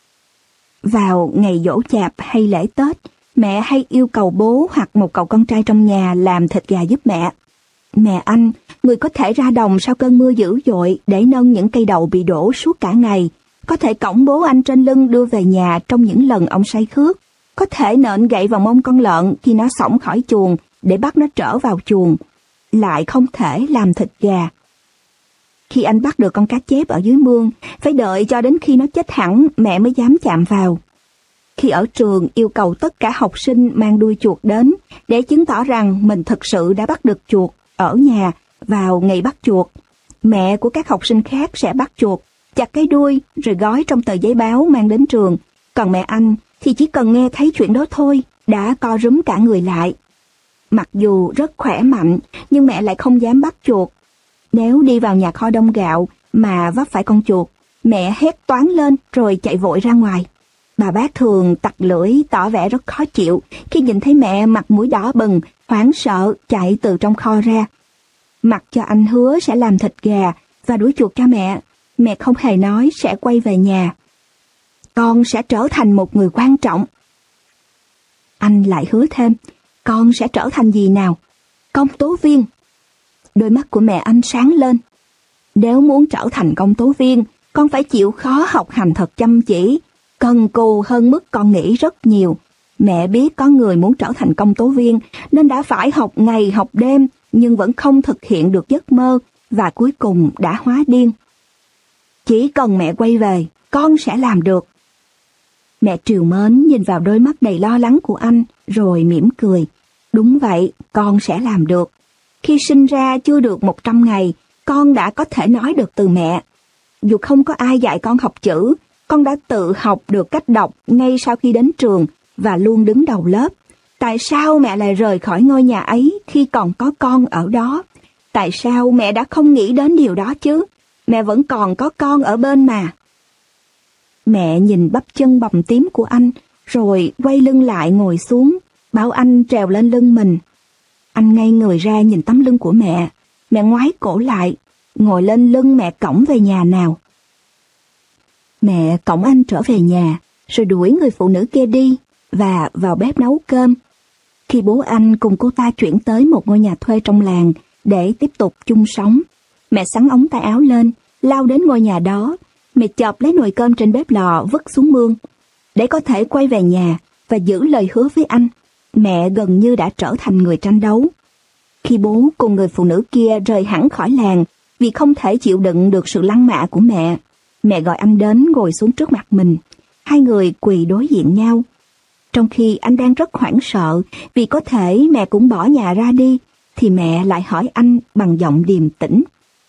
Vào ngày giỗ chạp hay lễ Tết, mẹ hay yêu cầu bố hoặc một cậu con trai trong nhà làm thịt gà giúp mẹ. Mẹ anh, người có thể ra đồng sau cơn mưa dữ dội để nâng những cây đậu bị đổ suốt cả ngày, có thể cõng bố anh trên lưng đưa về nhà trong những lần ông say khướt, có thể nện gậy vào mông con lợn khi nó xổng khỏi chuồng để bắt nó trở vào chuồng, lại không thể làm thịt gà. Khi anh bắt được con cá chép ở dưới mương, phải đợi cho đến khi nó chết hẳn mẹ mới dám chạm vào. Khi ở trường yêu cầu tất cả học sinh mang đuôi chuột đến để chứng tỏ rằng mình thực sự đã bắt được chuột ở nhà vào ngày bắt chuột. Mẹ của các học sinh khác sẽ bắt chuột, chặt cái đuôi rồi gói trong tờ giấy báo mang đến trường. Còn mẹ anh thì chỉ cần nghe thấy chuyện đó thôi đã co rúm cả người lại. Mặc dù rất khỏe mạnh nhưng mẹ lại không dám bắt chuột. Nếu đi vào nhà kho đông gạo mà vấp phải con chuột, mẹ hét toáng lên rồi chạy vội ra ngoài. Bà bác thường tặc lưỡi tỏ vẻ rất khó chịu khi nhìn thấy mẹ mặt mũi đỏ bừng, hoảng sợ chạy từ trong kho ra. Mặc cho anh hứa sẽ làm thịt gà và đuổi chuột cho mẹ, mẹ không hề nói sẽ quay về nhà. Con sẽ trở thành một người quan trọng. Anh lại hứa thêm, con sẽ trở thành gì nào? Công tố viên. Đôi mắt của mẹ anh sáng lên. Nếu muốn trở thành công tố viên, con phải chịu khó học hành thật chăm chỉ, cần cù hơn mức con nghĩ rất nhiều. Mẹ biết có người muốn trở thành công tố viên nên đã phải học ngày học đêm nhưng vẫn không thực hiện được giấc mơ và cuối cùng đã hóa điên. Chỉ cần mẹ quay về, con sẽ làm được. Mẹ trìu mến nhìn vào đôi mắt đầy lo lắng của anh rồi mỉm cười. Đúng vậy, con sẽ làm được. Khi sinh ra chưa được một trăm ngày, con đã có thể nói được từ mẹ. Dù không có ai dạy con học chữ, con đã tự học được cách đọc ngay sau khi đến trường và luôn đứng đầu lớp. Tại sao mẹ lại rời khỏi ngôi nhà ấy khi còn có con ở đó? Tại sao mẹ đã không nghĩ đến điều đó chứ? Mẹ vẫn còn có con ở bên mà. Mẹ nhìn bắp chân bầm tím của anh, rồi quay lưng lại ngồi xuống, bảo anh trèo lên lưng mình. Anh ngây người ra nhìn tấm lưng của mẹ. Mẹ ngoái cổ lại, ngồi lên lưng mẹ cõng về nhà nào. Mẹ cõng anh trở về nhà, rồi đuổi người phụ nữ kia đi và vào bếp nấu cơm. Khi bố anh cùng cô ta chuyển tới một ngôi nhà thuê trong làng để tiếp tục chung sống, mẹ xắn ống tay áo lên, lao đến ngôi nhà đó. Mẹ chộp lấy nồi cơm trên bếp lò vứt xuống mương. Để có thể quay về nhà và giữ lời hứa với anh, mẹ gần như đã trở thành người tranh đấu. Khi bố cùng người phụ nữ kia rời hẳn khỏi làng vì không thể chịu đựng được sự lăng mạ của mẹ, mẹ gọi anh đến ngồi xuống trước mặt mình. Hai người quỳ đối diện nhau. Trong khi anh đang rất hoảng sợ vì có thể mẹ cũng bỏ nhà ra đi, thì mẹ lại hỏi anh bằng giọng điềm tĩnh.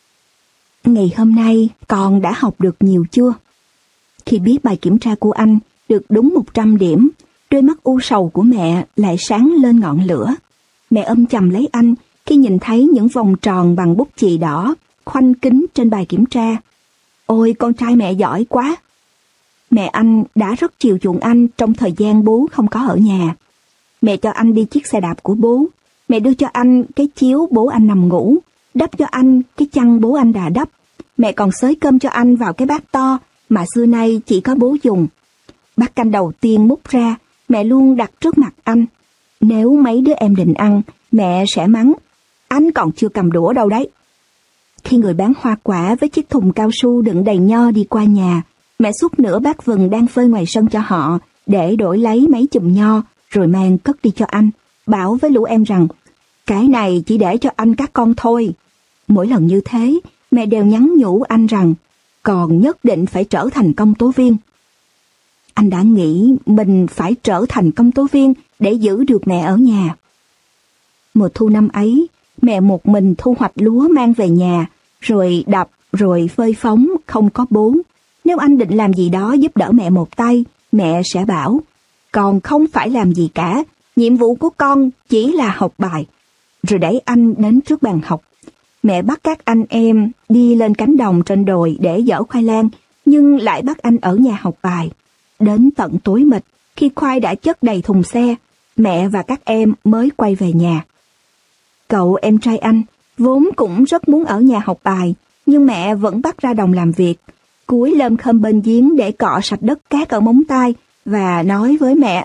Ngày hôm nay con đã học được nhiều chưa? Khi biết bài kiểm tra của anh được đúng một trăm điểm, đôi mắt u sầu của mẹ lại sáng lên ngọn lửa. Mẹ ôm chầm lấy anh khi nhìn thấy những vòng tròn bằng bút chì đỏ khoanh kính trên bài kiểm tra. Ôi, con trai mẹ giỏi quá! Mẹ anh đã rất chiều chuộng anh trong thời gian bố không có ở nhà. Mẹ cho anh đi chiếc xe đạp của bố. Mẹ đưa cho anh cái chiếu bố anh nằm ngủ, đắp cho anh cái chăn bố anh đã đắp. Mẹ còn xới cơm cho anh vào cái bát to mà xưa nay chỉ có bố dùng. Bát canh đầu tiên múc ra, mẹ luôn đặt trước mặt anh. Nếu mấy đứa em định ăn, mẹ sẽ mắng. Anh còn chưa cầm đũa đâu đấy. Khi người bán hoa quả với chiếc thùng cao su đựng đầy nho đi qua nhà, mẹ xúc nửa bát vừng đang phơi ngoài sân cho họ để đổi lấy mấy chùm nho rồi mang cất đi cho anh, bảo với lũ em rằng cái này chỉ để cho anh các con thôi. Mỗi lần như thế, mẹ đều nhắn nhủ anh rằng còn nhất định phải trở thành công tố viên. Anh đã nghĩ mình phải trở thành công tố viên để giữ được mẹ ở nhà. Mùa thu năm ấy, mẹ một mình thu hoạch lúa mang về nhà, rồi đập, rồi phơi phóng, không có bố. Nếu anh định làm gì đó giúp đỡ mẹ một tay, mẹ sẽ bảo, con không phải làm gì cả, nhiệm vụ của con chỉ là học bài. Rồi đẩy anh đến trước bàn học. Mẹ bắt các anh em đi lên cánh đồng trên đồi để dỡ khoai lang, nhưng lại bắt anh ở nhà học bài. Đến tận tối mịt, khi khoai đã chất đầy thùng xe, mẹ và các em mới quay về nhà. Cậu em trai anh vốn cũng rất muốn ở nhà học bài, nhưng mẹ vẫn bắt ra đồng làm việc. Cúi lơm khơm bên giếng để cọ sạch đất cát ở móng tay và nói với mẹ: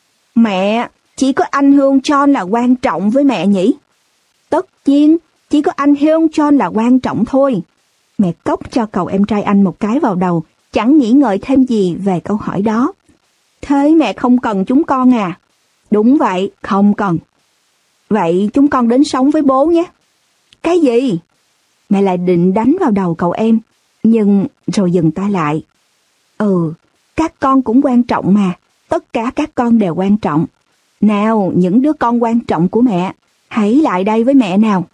Mẹ, chỉ có anh Hương John là quan trọng với mẹ nhỉ? Tất nhiên, chỉ có anh Hương John là quan trọng thôi. Mẹ cốc cho cậu em trai anh một cái vào đầu, chẳng nghĩ ngợi thêm gì về câu hỏi đó. Thế mẹ không cần chúng con à? Đúng vậy, không cần. Vậy chúng con đến sống với bố nhé. Cái gì? Mẹ lại định đánh vào đầu cậu em, nhưng rồi dừng tay lại. Ừ, các con cũng quan trọng mà, tất cả các con đều quan trọng. Nào, những đứa con quan trọng của mẹ, hãy lại đây với mẹ nào.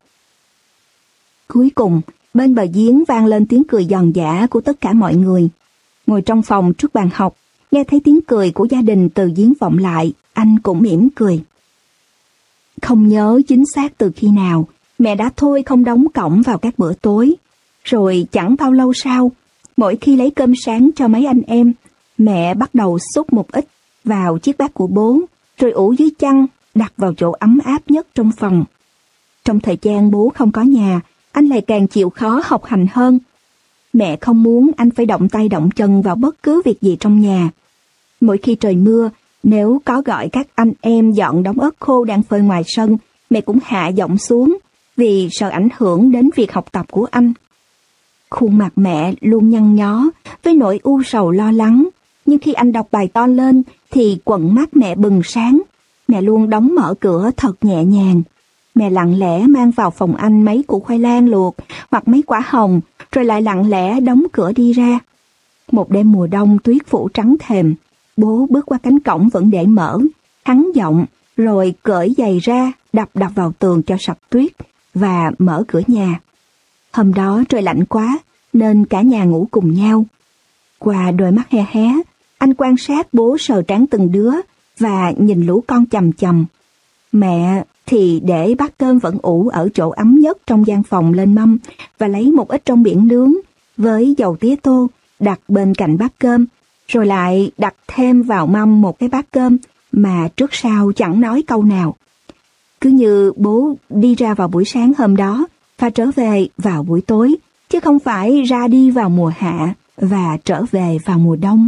Cuối cùng, bên bờ giếng vang lên tiếng cười giòn giã của tất cả mọi người. Ngồi trong phòng trước bàn học, nghe thấy tiếng cười của gia đình từ giếng vọng lại, anh cũng mỉm cười. Không nhớ chính xác từ khi nào, mẹ đã thôi không đóng cổng vào các bữa tối. Rồi chẳng bao lâu sau, mỗi khi lấy cơm sáng cho mấy anh em, Mẹ bắt đầu xúc một ít vào chiếc bát của bố, rồi ủ dưới chăn, đặt vào chỗ ấm áp nhất trong phòng. Trong thời gian bố không có nhà, anh lại càng chịu khó học hành hơn. Mẹ không muốn anh phải động tay động chân vào bất cứ việc gì trong nhà. Mỗi khi trời mưa, nếu có gọi các anh em dọn đống ớt khô đang phơi ngoài sân, mẹ cũng hạ giọng xuống vì sợ ảnh hưởng đến việc học tập của anh. Khuôn mặt mẹ luôn nhăn nhó với nỗi u sầu lo lắng, nhưng khi anh đọc bài to lên thì quầng mắt mẹ bừng sáng. Mẹ luôn đóng mở cửa thật nhẹ nhàng. Mẹ lặng lẽ mang vào phòng anh mấy củ khoai lang luộc hoặc mấy quả hồng, rồi lại lặng lẽ đóng cửa đi ra. Một đêm mùa đông tuyết phủ trắng thềm, bố bước qua cánh cổng vẫn để mở, hắn giọng, rồi cởi giày ra, đập đập vào tường cho sạch tuyết, và mở cửa nhà. Hôm đó trời lạnh quá, nên cả nhà ngủ cùng nhau. Qua đôi mắt he hé, anh quan sát bố sờ trán từng đứa, và nhìn lũ con chằm chằm. Mẹ thì để bát cơm vẫn ủ ở chỗ ấm nhất trong gian phòng lên mâm, và lấy một ít trong biển nướng với dầu tía tô đặt bên cạnh bát cơm, rồi lại đặt thêm vào mâm một cái bát cơm mà trước sau chẳng nói câu nào. Cứ như bố đi ra vào buổi sáng hôm đó và trở về vào buổi tối, chứ không phải ra đi vào mùa hạ và trở về vào mùa đông.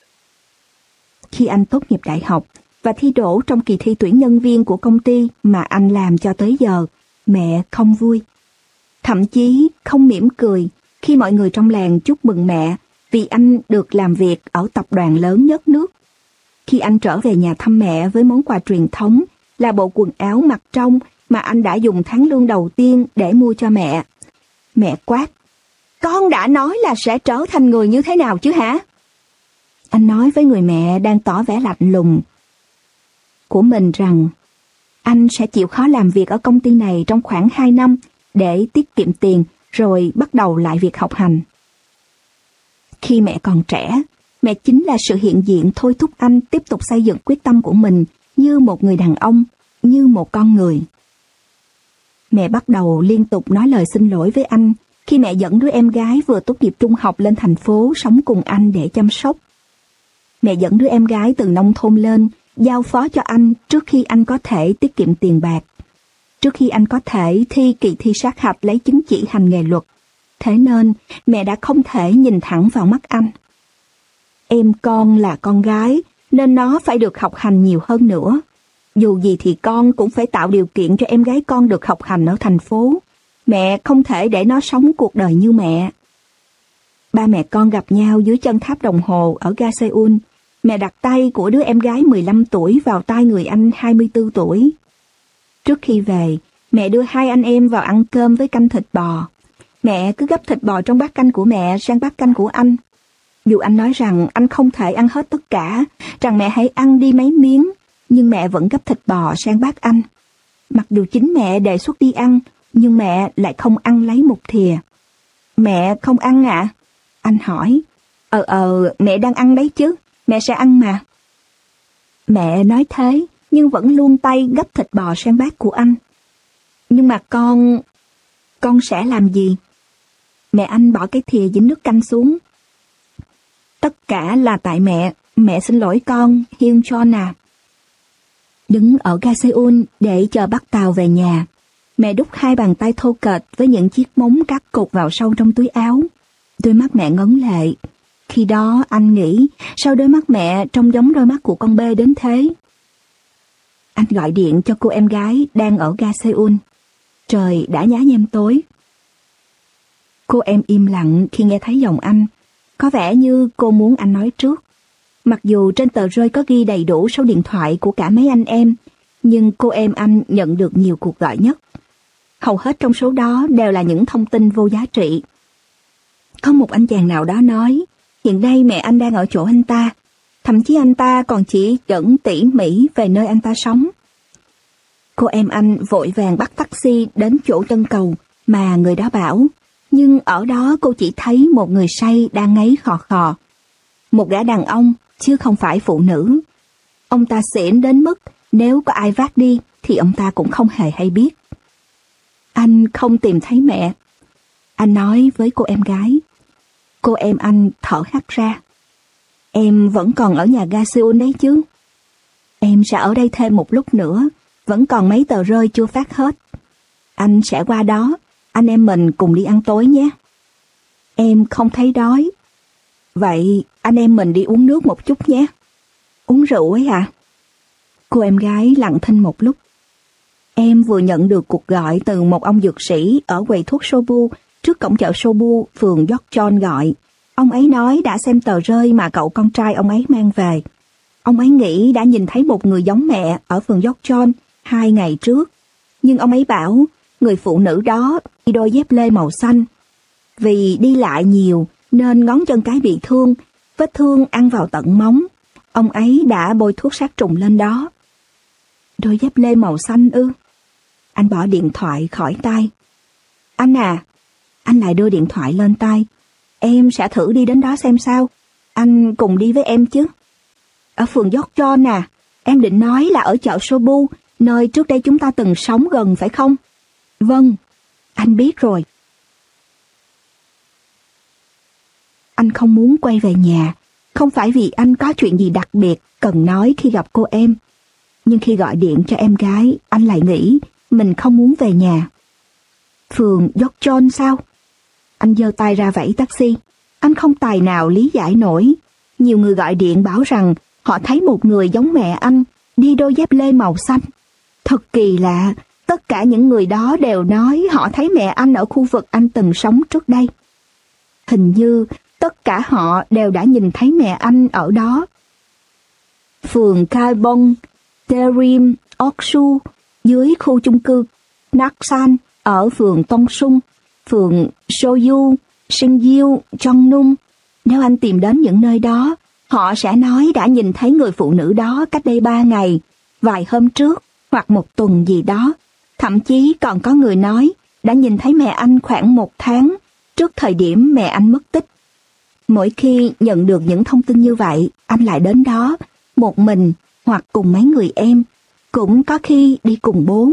Khi anh tốt nghiệp đại học và thi đỗ trong kỳ thi tuyển nhân viên của công ty mà anh làm cho tới giờ, mẹ không vui. Thậm chí không mỉm cười khi mọi người trong làng chúc mừng mẹ vì anh được làm việc ở tập đoàn lớn nhất nước. Khi anh trở về nhà thăm mẹ với món quà truyền thống là bộ quần áo mặc trong mà anh đã dùng tháng lương đầu tiên để mua cho mẹ, mẹ quát: "Con đã nói là sẽ trở thành người như thế nào chứ hả?" Anh nói với người mẹ đang tỏ vẻ lạnh lùng của mình rằng anh sẽ chịu khó làm việc ở công ty này trong khoảng hai năm để tiết kiệm tiền rồi bắt đầu lại việc học hành. Khi mẹ còn trẻ, mẹ chính là sự hiện diện thôi thúc anh tiếp tục xây dựng quyết tâm của mình như một người đàn ông, như một con người. Mẹ bắt đầu liên tục nói lời xin lỗi với anh khi mẹ dẫn đứa em gái vừa tốt nghiệp trung học lên thành phố sống cùng anh để chăm sóc. Mẹ dẫn đứa em gái từ nông thôn lên, giao phó cho anh trước khi anh có thể tiết kiệm tiền bạc, trước khi anh có thể thi kỳ thi sát hạch lấy chứng chỉ hành nghề luật. Thế nên mẹ đã không thể nhìn thẳng vào mắt anh. Em con là con gái nên nó phải được học hành nhiều hơn nữa. Dù gì thì con cũng phải tạo điều kiện cho em gái con được học hành ở thành phố. Mẹ không thể để nó sống cuộc đời như mẹ. Ba mẹ con gặp nhau dưới chân tháp đồng hồ ở ga Seoul. Mẹ đặt tay của đứa em gái mười lăm tuổi vào tay người anh hai mươi tư tuổi. Trước khi về, mẹ đưa hai anh em vào ăn cơm với canh thịt bò. Mẹ cứ gấp thịt bò trong bát canh của mẹ sang bát canh của anh. Dù anh nói rằng anh không thể ăn hết tất cả, rằng mẹ hãy ăn đi mấy miếng, nhưng mẹ vẫn gấp thịt bò sang bát anh. Mặc dù chính mẹ đề xuất đi ăn, nhưng mẹ lại không ăn lấy một thìa. "Mẹ không ăn ạ?" À? Anh hỏi. Ờ ờ, mẹ đang ăn đấy chứ, mẹ sẽ ăn mà." Mẹ nói thế, nhưng vẫn luôn tay gấp thịt bò sang bát của anh. "Nhưng mà con... con sẽ làm gì?" Mẹ anh bỏ cái thìa dính nước canh xuống. "Tất cả là tại mẹ, mẹ xin lỗi con, Hyun Chon à." Đứng ở ga Seoul để chờ bắt tàu về nhà, mẹ đút hai bàn tay thô kệch với những chiếc móng cắt cụt vào sâu trong túi áo. Đôi mắt mẹ ngấn lệ. Khi đó anh nghĩ sao đôi mắt mẹ trông giống đôi mắt của con bê đến thế. Anh gọi điện cho cô em gái đang ở ga Seoul. Trời đã nhá nhem tối. Cô em im lặng khi nghe thấy giọng anh. Có vẻ như cô muốn anh nói trước. Mặc dù trên tờ rơi có ghi đầy đủ số điện thoại của cả mấy anh em, nhưng cô em anh nhận được nhiều cuộc gọi nhất. Hầu hết trong số đó đều là những thông tin vô giá trị. Có một anh chàng nào đó nói, hiện nay mẹ anh đang ở chỗ anh ta, thậm chí anh ta còn chỉ dẫn tỉ mỉ về nơi anh ta sống. Cô em anh vội vàng bắt taxi đến chỗ chân cầu mà người đó bảo, nhưng ở đó cô chỉ thấy một người say đang ngáy khò khò. Một gã đàn ông, chứ không phải phụ nữ. Ông ta xỉn đến mức nếu có ai vác đi thì ông ta cũng không hề hay biết. Anh không tìm thấy mẹ. Anh nói với cô em gái. Cô em anh thở hắt ra. Em vẫn còn ở nhà ga Seoul đấy chứ? Em sẽ ở đây thêm một lúc nữa, vẫn còn mấy tờ rơi chưa phát hết. Anh sẽ qua đó, anh em mình cùng đi ăn tối nhé. Em không thấy đói. Vậy anh em mình đi uống nước một chút nhé. Uống rượu ấy à? Cô em gái lặng thinh một lúc. Em vừa nhận được cuộc gọi từ một ông dược sĩ ở quầy thuốc Sobu trước cổng chợ Sobu, phường Yeokjeon gọi. Ông ấy nói đã xem tờ rơi mà cậu con trai ông ấy mang về. Ông ấy nghĩ đã nhìn thấy một người giống mẹ ở phường Yeokjeon hai ngày trước. Nhưng ông ấy bảo người phụ nữ đó đi đôi dép lê màu xanh. Vì đi lại nhiều nên ngón chân cái bị thương, vết thương ăn vào tận móng. Ông ấy đã bôi thuốc sát trùng lên đó. Đôi dép lê màu xanh ư? Anh bỏ điện thoại khỏi tay. Anh à, anh lại đưa điện thoại lên tay. Em sẽ thử đi đến đó xem sao. Anh cùng đi với em chứ. Ở phường Yeokjeon à, em định nói là ở chợ Sobu, nơi trước đây chúng ta từng sống gần phải không? Vâng, anh biết rồi. Anh không muốn quay về nhà, không phải vì anh có chuyện gì đặc biệt cần nói khi gặp cô em. Nhưng khi gọi điện cho em gái, anh lại nghĩ mình không muốn về nhà. Phường Yeokjeon sao? Anh giơ tay ra vẫy taxi. Anh không tài nào lý giải nổi. Nhiều người gọi điện bảo rằng họ thấy một người giống mẹ anh, đi đôi dép lê màu xanh. Thật kỳ lạ, tất cả những người đó đều nói họ thấy mẹ anh ở khu vực anh từng sống trước đây. Hình như tất cả họ đều đã nhìn thấy mẹ anh ở đó. Phường Kaebong, Daerim, Oksu, dưới khu chung cư Naksan, ở phường Tongsung, phường Soyu, Singyu, Jeonnam. Nếu anh tìm đến những nơi đó, họ sẽ nói đã nhìn thấy người phụ nữ đó cách đây ba ngày, vài hôm trước, hoặc một tuần gì đó. Thậm chí còn có người nói đã nhìn thấy mẹ anh khoảng một tháng trước thời điểm mẹ anh mất tích. Mỗi khi nhận được những thông tin như vậy, anh lại đến đó, một mình hoặc cùng mấy người em, cũng có khi đi cùng bố.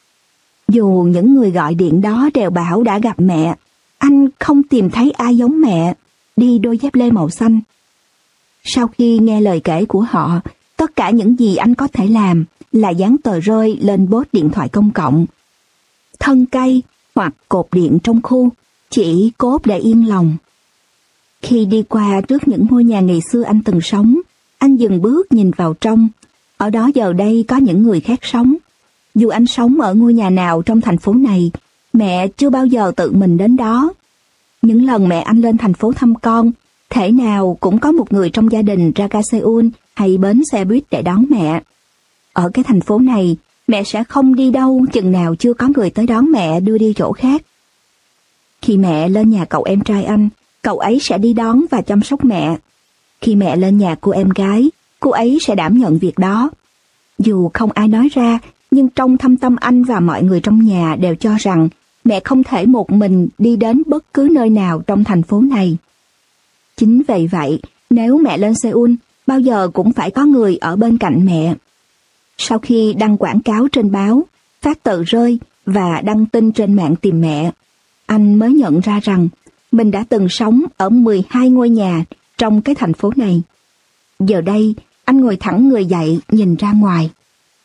Dù những người gọi điện đó đều bảo đã gặp mẹ, anh không tìm thấy ai giống mẹ, đi đôi dép lê màu xanh. Sau khi nghe lời kể của họ, tất cả những gì anh có thể làm là dán tờ rơi lên bốt điện thoại công cộng, thân cây hoặc cột điện trong khu, chỉ cốt để yên lòng. Khi đi qua trước những ngôi nhà ngày xưa anh từng sống, anh dừng bước nhìn vào trong. Ở đó giờ đây có những người khác sống. Dù anh sống ở ngôi nhà nào trong thành phố này, mẹ chưa bao giờ tự mình đến đó. Những lần mẹ anh lên thành phố thăm con, thể nào cũng có một người trong gia đình ra ga Seoul hay bến xe buýt để đón mẹ. Ở cái thành phố này, mẹ sẽ không đi đâu chừng nào chưa có người tới đón mẹ đưa đi chỗ khác. Khi mẹ lên nhà cậu em trai anh, cậu ấy sẽ đi đón và chăm sóc mẹ. Khi mẹ lên nhà cô em gái, cô ấy sẽ đảm nhận việc đó. Dù không ai nói ra, nhưng trong thâm tâm anh và mọi người trong nhà đều cho rằng mẹ không thể một mình đi đến bất cứ nơi nào trong thành phố này. Chính vì vậy, nếu mẹ lên Seoul, bao giờ cũng phải có người ở bên cạnh mẹ. Sau khi đăng quảng cáo trên báo, phát tờ rơi và đăng tin trên mạng tìm mẹ, anh mới nhận ra rằng mình đã từng sống ở mười hai ngôi nhà trong cái thành phố này. Giờ đây, anh ngồi thẳng người dậy nhìn ra ngoài.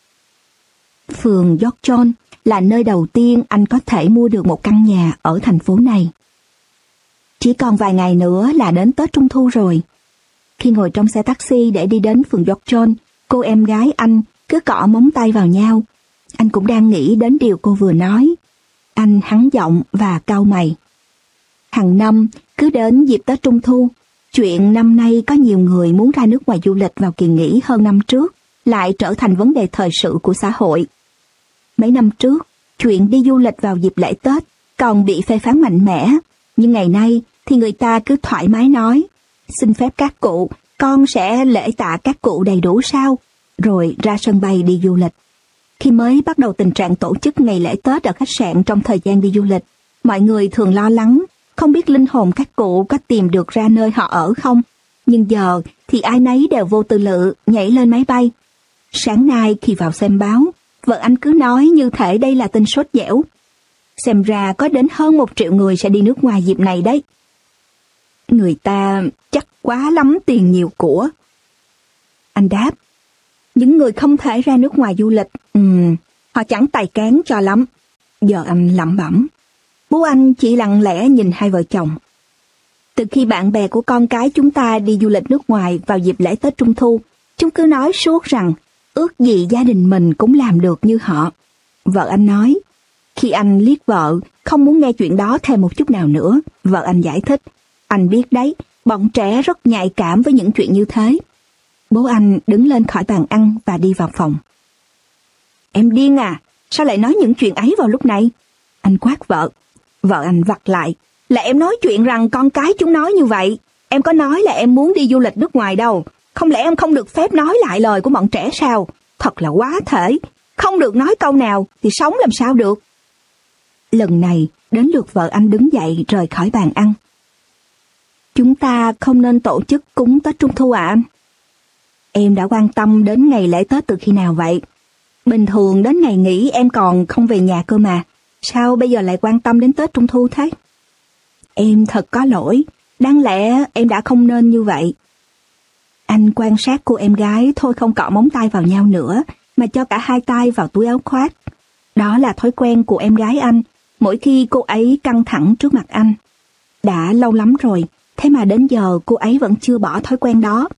Phường Yeokjeon là nơi đầu tiên anh có thể mua được một căn nhà ở thành phố này. Chỉ còn vài ngày nữa là đến Tết Trung Thu rồi. Khi ngồi trong xe taxi để đi đến phường Yeokjeon, cô em gái anh cứ cọ móng tay vào nhau. Anh cũng đang nghĩ đến điều cô vừa nói. Anh hắng giọng và cau mày. Hàng năm, cứ đến dịp Tết Trung Thu, chuyện năm nay có nhiều người muốn ra nước ngoài du lịch vào kỳ nghỉ hơn năm trước lại trở thành vấn đề thời sự của xã hội. Mấy năm trước, chuyện đi du lịch vào dịp lễ Tết còn bị phê phán mạnh mẽ, nhưng ngày nay thì người ta cứ thoải mái nói, xin phép các cụ, con sẽ lễ tạ các cụ đầy đủ sao, rồi ra sân bay đi du lịch. Khi mới bắt đầu tình trạng tổ chức ngày lễ Tết ở khách sạn trong thời gian đi du lịch, mọi người thường lo lắng, không biết linh hồn các cụ có tìm được ra nơi họ ở không. Nhưng giờ thì ai nấy đều vô tư lự nhảy lên máy bay. Sáng nay khi vào xem báo, vợ anh cứ nói như thể đây là tin sốt dẻo. Xem ra có đến hơn một triệu người sẽ đi nước ngoài dịp này đấy. Người ta chắc quá lắm tiền nhiều của. Anh đáp, những người không thể ra nước ngoài du lịch, ừm, họ chẳng tài cán cho lắm. Giờ anh lẩm bẩm. Bố anh chỉ lặng lẽ nhìn hai vợ chồng. Từ khi bạn bè của con cái chúng ta đi du lịch nước ngoài vào dịp lễ Tết Trung Thu, chúng cứ nói suốt rằng ước gì gia đình mình cũng làm được như họ. Vợ anh nói. Khi anh liếc vợ, không muốn nghe chuyện đó thêm một chút nào nữa, vợ anh giải thích. Anh biết đấy, bọn trẻ rất nhạy cảm với những chuyện như thế. Bố anh đứng lên khỏi bàn ăn và đi vào phòng. Em điên à, sao lại nói những chuyện ấy vào lúc này? Anh quát vợ. Vợ anh vặt lại. Là em nói chuyện rằng con cái chúng nói như vậy. Em có nói là em muốn đi du lịch nước ngoài đâu. Không lẽ em không được phép nói lại lời của bọn trẻ sao? Thật là quá thể. Không được nói câu nào thì sống làm sao được. Lần này, đến lượt vợ anh đứng dậy rời khỏi bàn ăn. Chúng ta không nên tổ chức cúng Tết Trung Thu à anh? Em đã quan tâm đến ngày lễ Tết từ khi nào vậy? Bình thường đến ngày nghỉ em còn không về nhà cơ mà. Sao bây giờ lại quan tâm đến Tết Trung Thu thế? Em thật có lỗi. Đáng lẽ em đã không nên như vậy. Anh quan sát cô em gái thôi không cọ móng tay vào nhau nữa, mà cho cả hai tay vào túi áo khoác. Đó là thói quen của em gái anh, mỗi khi cô ấy căng thẳng trước mặt anh. Đã lâu lắm rồi, thế mà đến giờ cô ấy vẫn chưa bỏ thói quen đó.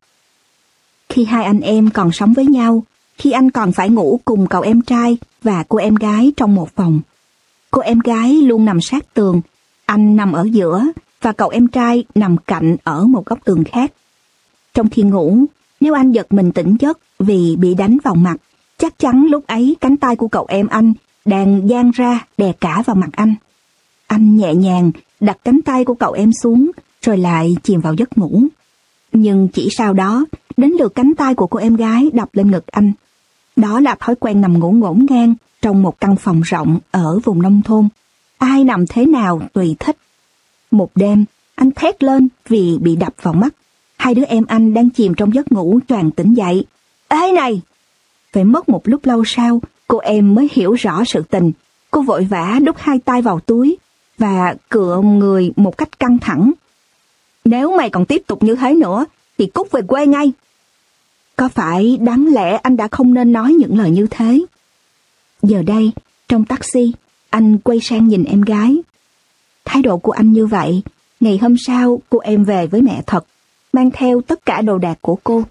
Khi hai anh em còn sống với nhau, khi anh còn phải ngủ cùng cậu em trai và cô em gái trong một phòng. Cô em gái luôn nằm sát tường, anh nằm ở giữa và cậu em trai nằm cạnh ở một góc tường khác. Trong khi ngủ, nếu anh giật mình tỉnh giấc vì bị đánh vào mặt, chắc chắn lúc ấy cánh tay của cậu em anh đang dang ra đè cả vào mặt anh. Anh nhẹ nhàng đặt cánh tay của cậu em xuống rồi lại chìm vào giấc ngủ. Nhưng chỉ sau đó, đến lượt cánh tay của cô em gái đập lên ngực anh. Đó là thói quen nằm ngủ ngổn ngang trong một căn phòng rộng ở vùng nông thôn. Ai nằm thế nào tùy thích. Một đêm, anh thét lên vì bị đập vào mắt. Hai đứa em anh đang chìm trong giấc ngủ choàng tỉnh dậy. Ê này! Phải mất một lúc lâu sau, cô em mới hiểu rõ sự tình. Cô vội vã đút hai tay vào túi và cựa người một cách căng thẳng. Nếu mày còn tiếp tục như thế nữa, thì cút về quê ngay. Có phải đáng lẽ anh đã không nên nói những lời như thế? Giờ đây, trong taxi, anh quay sang nhìn em gái. Thái độ của anh như vậy, ngày hôm sau cô em về với mẹ thật, mang theo tất cả đồ đạc của cô.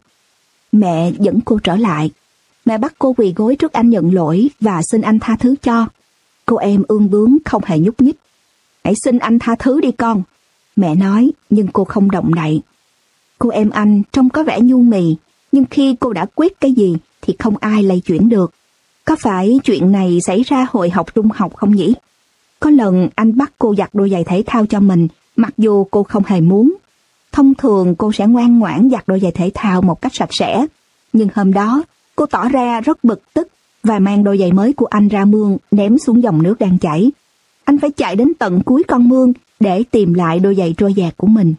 Mẹ dẫn cô trở lại. Mẹ bắt cô quỳ gối trước anh nhận lỗi và xin anh tha thứ cho. Cô em ương bướng không hề nhúc nhích. Hãy xin anh tha thứ đi con. Mẹ nói, nhưng cô không động đậy. Cô em anh trông có vẻ nhu mì, nhưng khi cô đã quyết cái gì thì không ai lay chuyển được. Có phải chuyện này xảy ra hồi học trung học không nhỉ? Có lần anh bắt cô giặt đôi giày thể thao cho mình, mặc dù cô không hề muốn. Thông thường cô sẽ ngoan ngoãn giặt đôi giày thể thao một cách sạch sẽ. Nhưng hôm đó, cô tỏ ra rất bực tức và mang đôi giày mới của anh ra mương ném xuống dòng nước đang chảy. Anh phải chạy đến tận cuối con mương để tìm lại đôi giày trôi dạt của mình.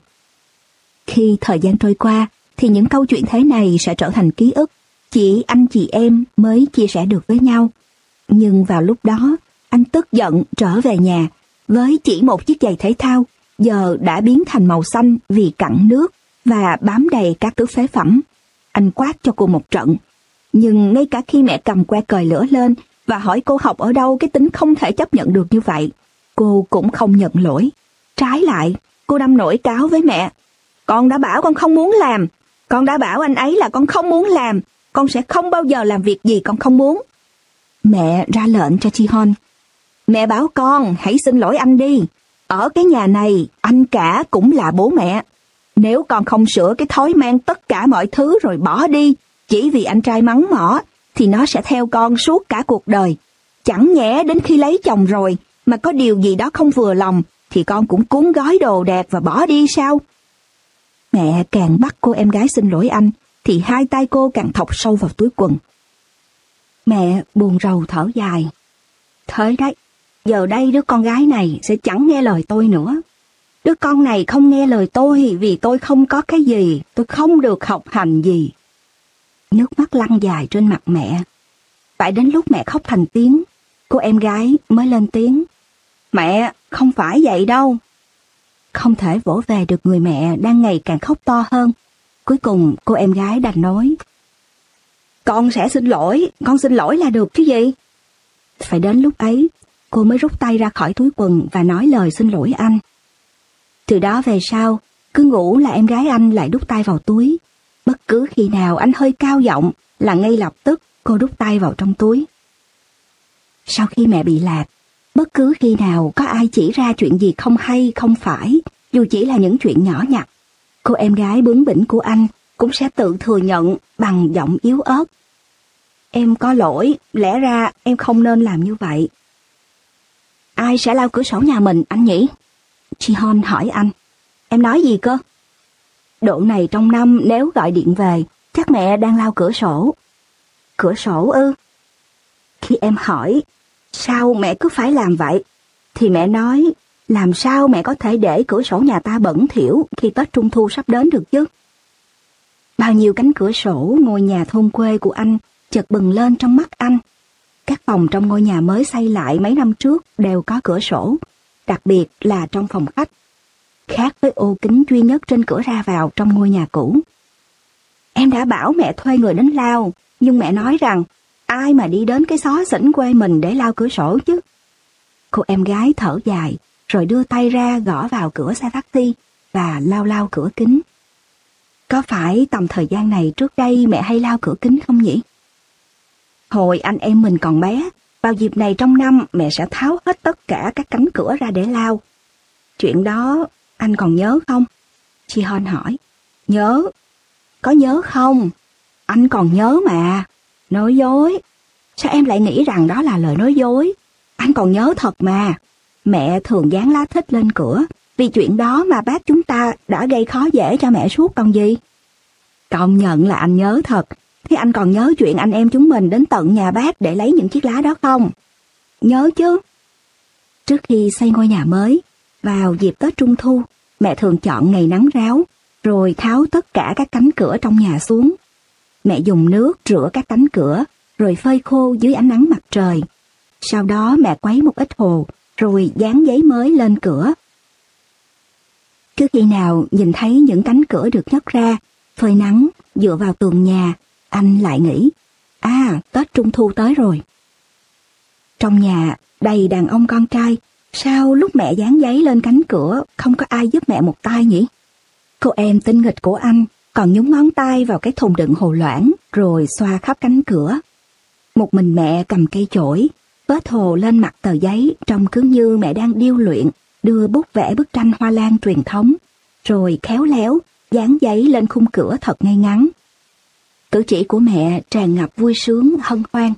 Khi thời gian trôi qua, thì những câu chuyện thế này sẽ trở thành ký ức. Chỉ anh chị em mới chia sẻ được với nhau. Nhưng vào lúc đó, anh tức giận trở về nhà với chỉ một chiếc giày thể thao, giờ đã biến thành màu xanh vì cặn nước và bám đầy các thứ phế phẩm. Anh quát cho cô một trận. Nhưng ngay cả khi mẹ cầm que cời lửa lên và hỏi cô học ở đâu cái tính không thể chấp nhận được như vậy, cô cũng không nhận lỗi. Trái lại, cô đâm nổi cáo với mẹ. Con đã bảo con không muốn làm. Con đã bảo anh ấy là con không muốn làm. Con sẽ không bao giờ làm việc gì con không muốn. Mẹ ra lệnh cho Chi Hon. Mẹ bảo con hãy xin lỗi anh đi. Ở cái nhà này, anh cả cũng là bố mẹ. Nếu con không sửa cái thói mang tất cả mọi thứ rồi bỏ đi, chỉ vì anh trai mắng mỏ, thì nó sẽ theo con suốt cả cuộc đời. Chẳng nhẽ đến khi lấy chồng rồi, mà có điều gì đó không vừa lòng, thì con cũng cuốn gói đồ đạc và bỏ đi sao? Mẹ càng bắt cô em gái xin lỗi anh, thì hai tay cô càng thọc sâu vào túi quần. Mẹ buồn rầu thở dài. Thế đấy, giờ đây đứa con gái này sẽ chẳng nghe lời tôi nữa. Đứa con này không nghe lời tôi vì tôi không có cái gì, tôi không được học hành gì. Nước mắt lăn dài trên mặt mẹ. Phải đến lúc mẹ khóc thành tiếng, cô em gái mới lên tiếng. Mẹ, không phải vậy đâu. không thể vỗ về được người mẹ đang ngày càng khóc to hơn. Cuối cùng cô em gái đành nói: Con sẽ xin lỗi, con xin lỗi là được chứ gì. Phải đến lúc ấy, cô mới rút tay ra khỏi túi quần và nói lời xin lỗi anh. Từ đó về sau, cứ ngủ là em gái anh lại đút tay vào túi. Bất cứ khi nào anh hơi cao giọng là ngay lập tức cô đút tay vào trong túi. Sau khi mẹ bị lạc, bất cứ khi nào có ai chỉ ra chuyện gì không hay không phải, dù chỉ là những chuyện nhỏ nhặt, cô em gái bướng bỉnh của anh cũng sẽ tự thừa nhận bằng giọng yếu ớt: Em có lỗi, lẽ ra em không nên làm như vậy. Ai sẽ lau cửa sổ nhà mình anh nhỉ? Ji-hon hỏi anh. Em nói gì cơ? Độ này trong năm nếu gọi điện về, chắc mẹ đang lau cửa sổ. Cửa sổ ư? Khi em hỏi sao mẹ cứ phải làm vậy, thì mẹ nói làm sao mẹ có thể để cửa sổ nhà ta bẩn thỉu khi Tết Trung Thu sắp đến được chứ? Bao nhiêu cánh cửa sổ ngôi nhà thôn quê của anh chợt bừng lên trong mắt anh. Các phòng trong ngôi nhà mới xây lại mấy năm trước đều có cửa sổ, đặc biệt là trong phòng khách, khác với ô kính duy nhất trên cửa ra vào trong ngôi nhà cũ. Em đã bảo mẹ thuê người đến lau, nhưng mẹ nói rằng ai mà đi đến cái xó xỉnh quê mình để lau cửa sổ chứ. Cô em gái thở dài, rồi đưa tay ra gõ vào cửa xe taxi và lau lau cửa kính. Có phải tầm thời gian này trước đây mẹ hay lau cửa kính không nhỉ? Hồi anh em mình còn bé, vào dịp này trong năm mẹ sẽ tháo hết tất cả các cánh cửa ra để lau. Chuyện đó anh còn nhớ không? Ji-hon hỏi. Nhớ. Có nhớ không? Anh còn nhớ mà. Nói dối. Sao em lại nghĩ rằng đó là lời nói dối? Anh còn nhớ thật mà. Mẹ thường dán lá thích lên cửa, vì chuyện đó mà bác chúng ta đã gây khó dễ cho mẹ suốt còn gì. Công nhận là anh nhớ thật. Thế anh còn nhớ chuyện anh em chúng mình đến tận nhà bác để lấy những chiếc lá đó không? Nhớ chứ. Trước khi xây ngôi nhà mới, vào dịp Tết Trung Thu, mẹ thường chọn ngày nắng ráo, rồi tháo tất cả các cánh cửa trong nhà xuống. Mẹ dùng nước rửa các cánh cửa, rồi phơi khô dưới ánh nắng mặt trời. Sau đó mẹ quấy một ít hồ, rồi dán giấy mới lên cửa. Cứ khi nào nhìn thấy những cánh cửa được nhấc ra, phơi nắng, dựa vào tường nhà, anh lại nghĩ, à, Tết Trung Thu tới rồi. Trong nhà đầy đàn ông con trai, sao lúc mẹ dán giấy lên cánh cửa không có ai giúp mẹ một tay nhỉ? Cô em tinh nghịch của anh còn nhúng ngón tay vào cái thùng đựng hồ loãng rồi xoa khắp cánh cửa. Một mình mẹ cầm cây chổi, vết hồ lên mặt tờ giấy trông cứ như mẹ đang điêu luyện, đưa bút vẽ bức tranh hoa lan truyền thống, rồi khéo léo dán giấy lên khung cửa thật ngay ngắn. Cử chỉ của mẹ tràn ngập vui sướng hân hoan.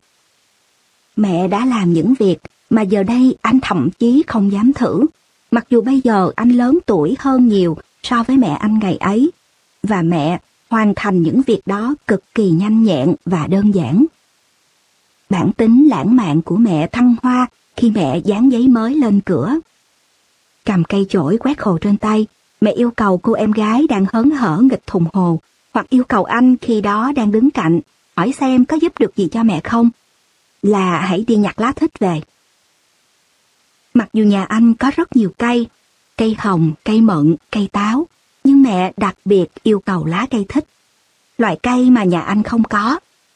Mẹ đã làm những việc mà giờ đây anh thậm chí không dám thử, mặc dù bây giờ anh lớn tuổi hơn nhiều so với mẹ anh ngày ấy, và mẹ hoàn thành những việc đó cực kỳ nhanh nhẹn và đơn giản. Bản tính lãng mạn của mẹ thăng hoa khi mẹ dán giấy mới lên cửa. Cầm cây chổi quét hồ trên tay, mẹ yêu cầu cô em gái đang hớn hở nghịch thùng hồ, hoặc yêu cầu anh khi đó đang đứng cạnh, hỏi xem có giúp được gì cho mẹ không, là hãy đi nhặt lá thích về. Mặc dù nhà anh có rất nhiều cây, cây hồng, cây mận, cây táo, nhưng mẹ đặc biệt yêu cầu lá cây thích, loại cây mà nhà anh không có.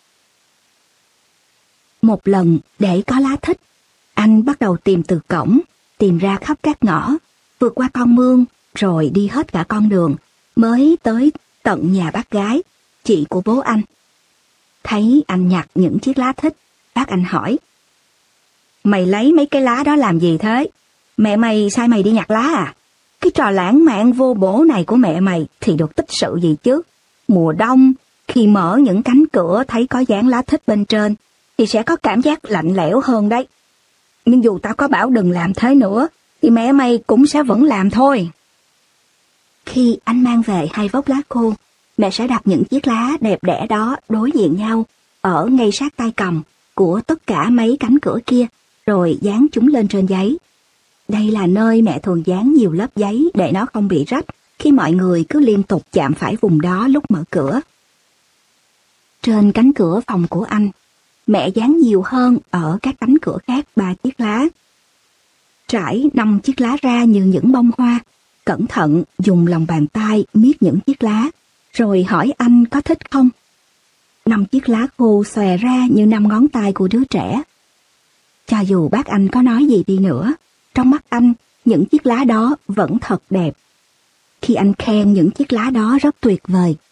Một lần để có lá thích, anh bắt đầu tìm từ cổng, tìm ra khắp các ngõ, vượt qua con mương, rồi đi hết cả con đường, mới tới tận nhà bác gái, chị của bố anh. Thấy anh nhặt những chiếc lá thích, bác anh hỏi: Mày lấy mấy cái lá đó làm gì thế? Mẹ mày sai mày đi nhặt lá à? Cái trò lãng mạn vô bổ này của mẹ mày thì được tích sự gì chứ? Mùa đông, khi mở những cánh cửa thấy có dán lá thích bên trên, thì sẽ có cảm giác lạnh lẽo hơn đấy. Nhưng dù tao có bảo đừng làm thế nữa, thì mẹ mày cũng sẽ vẫn làm thôi. Khi anh mang về hai vốc lá khô, mẹ sẽ đặt những chiếc lá đẹp đẽ đó đối diện nhau, ở ngay sát tay cầm của tất cả mấy cánh cửa kia, rồi dán chúng lên trên giấy. Đây là nơi mẹ thường dán nhiều lớp giấy để nó không bị rách khi mọi người cứ liên tục chạm phải vùng đó lúc mở cửa. Trên cánh cửa phòng của anh, mẹ dán nhiều hơn ở các cánh cửa khác ba chiếc lá. Trải năm chiếc lá ra như những bông hoa, cẩn thận dùng lòng bàn tay miết những chiếc lá, rồi hỏi anh có thích không. Năm chiếc lá khô xòe ra như năm ngón tay của đứa trẻ. Cho dù bác anh có nói gì đi nữa, trong mắt anh, những chiếc lá đó vẫn thật đẹp. Khi anh khen những chiếc lá đó rất tuyệt vời,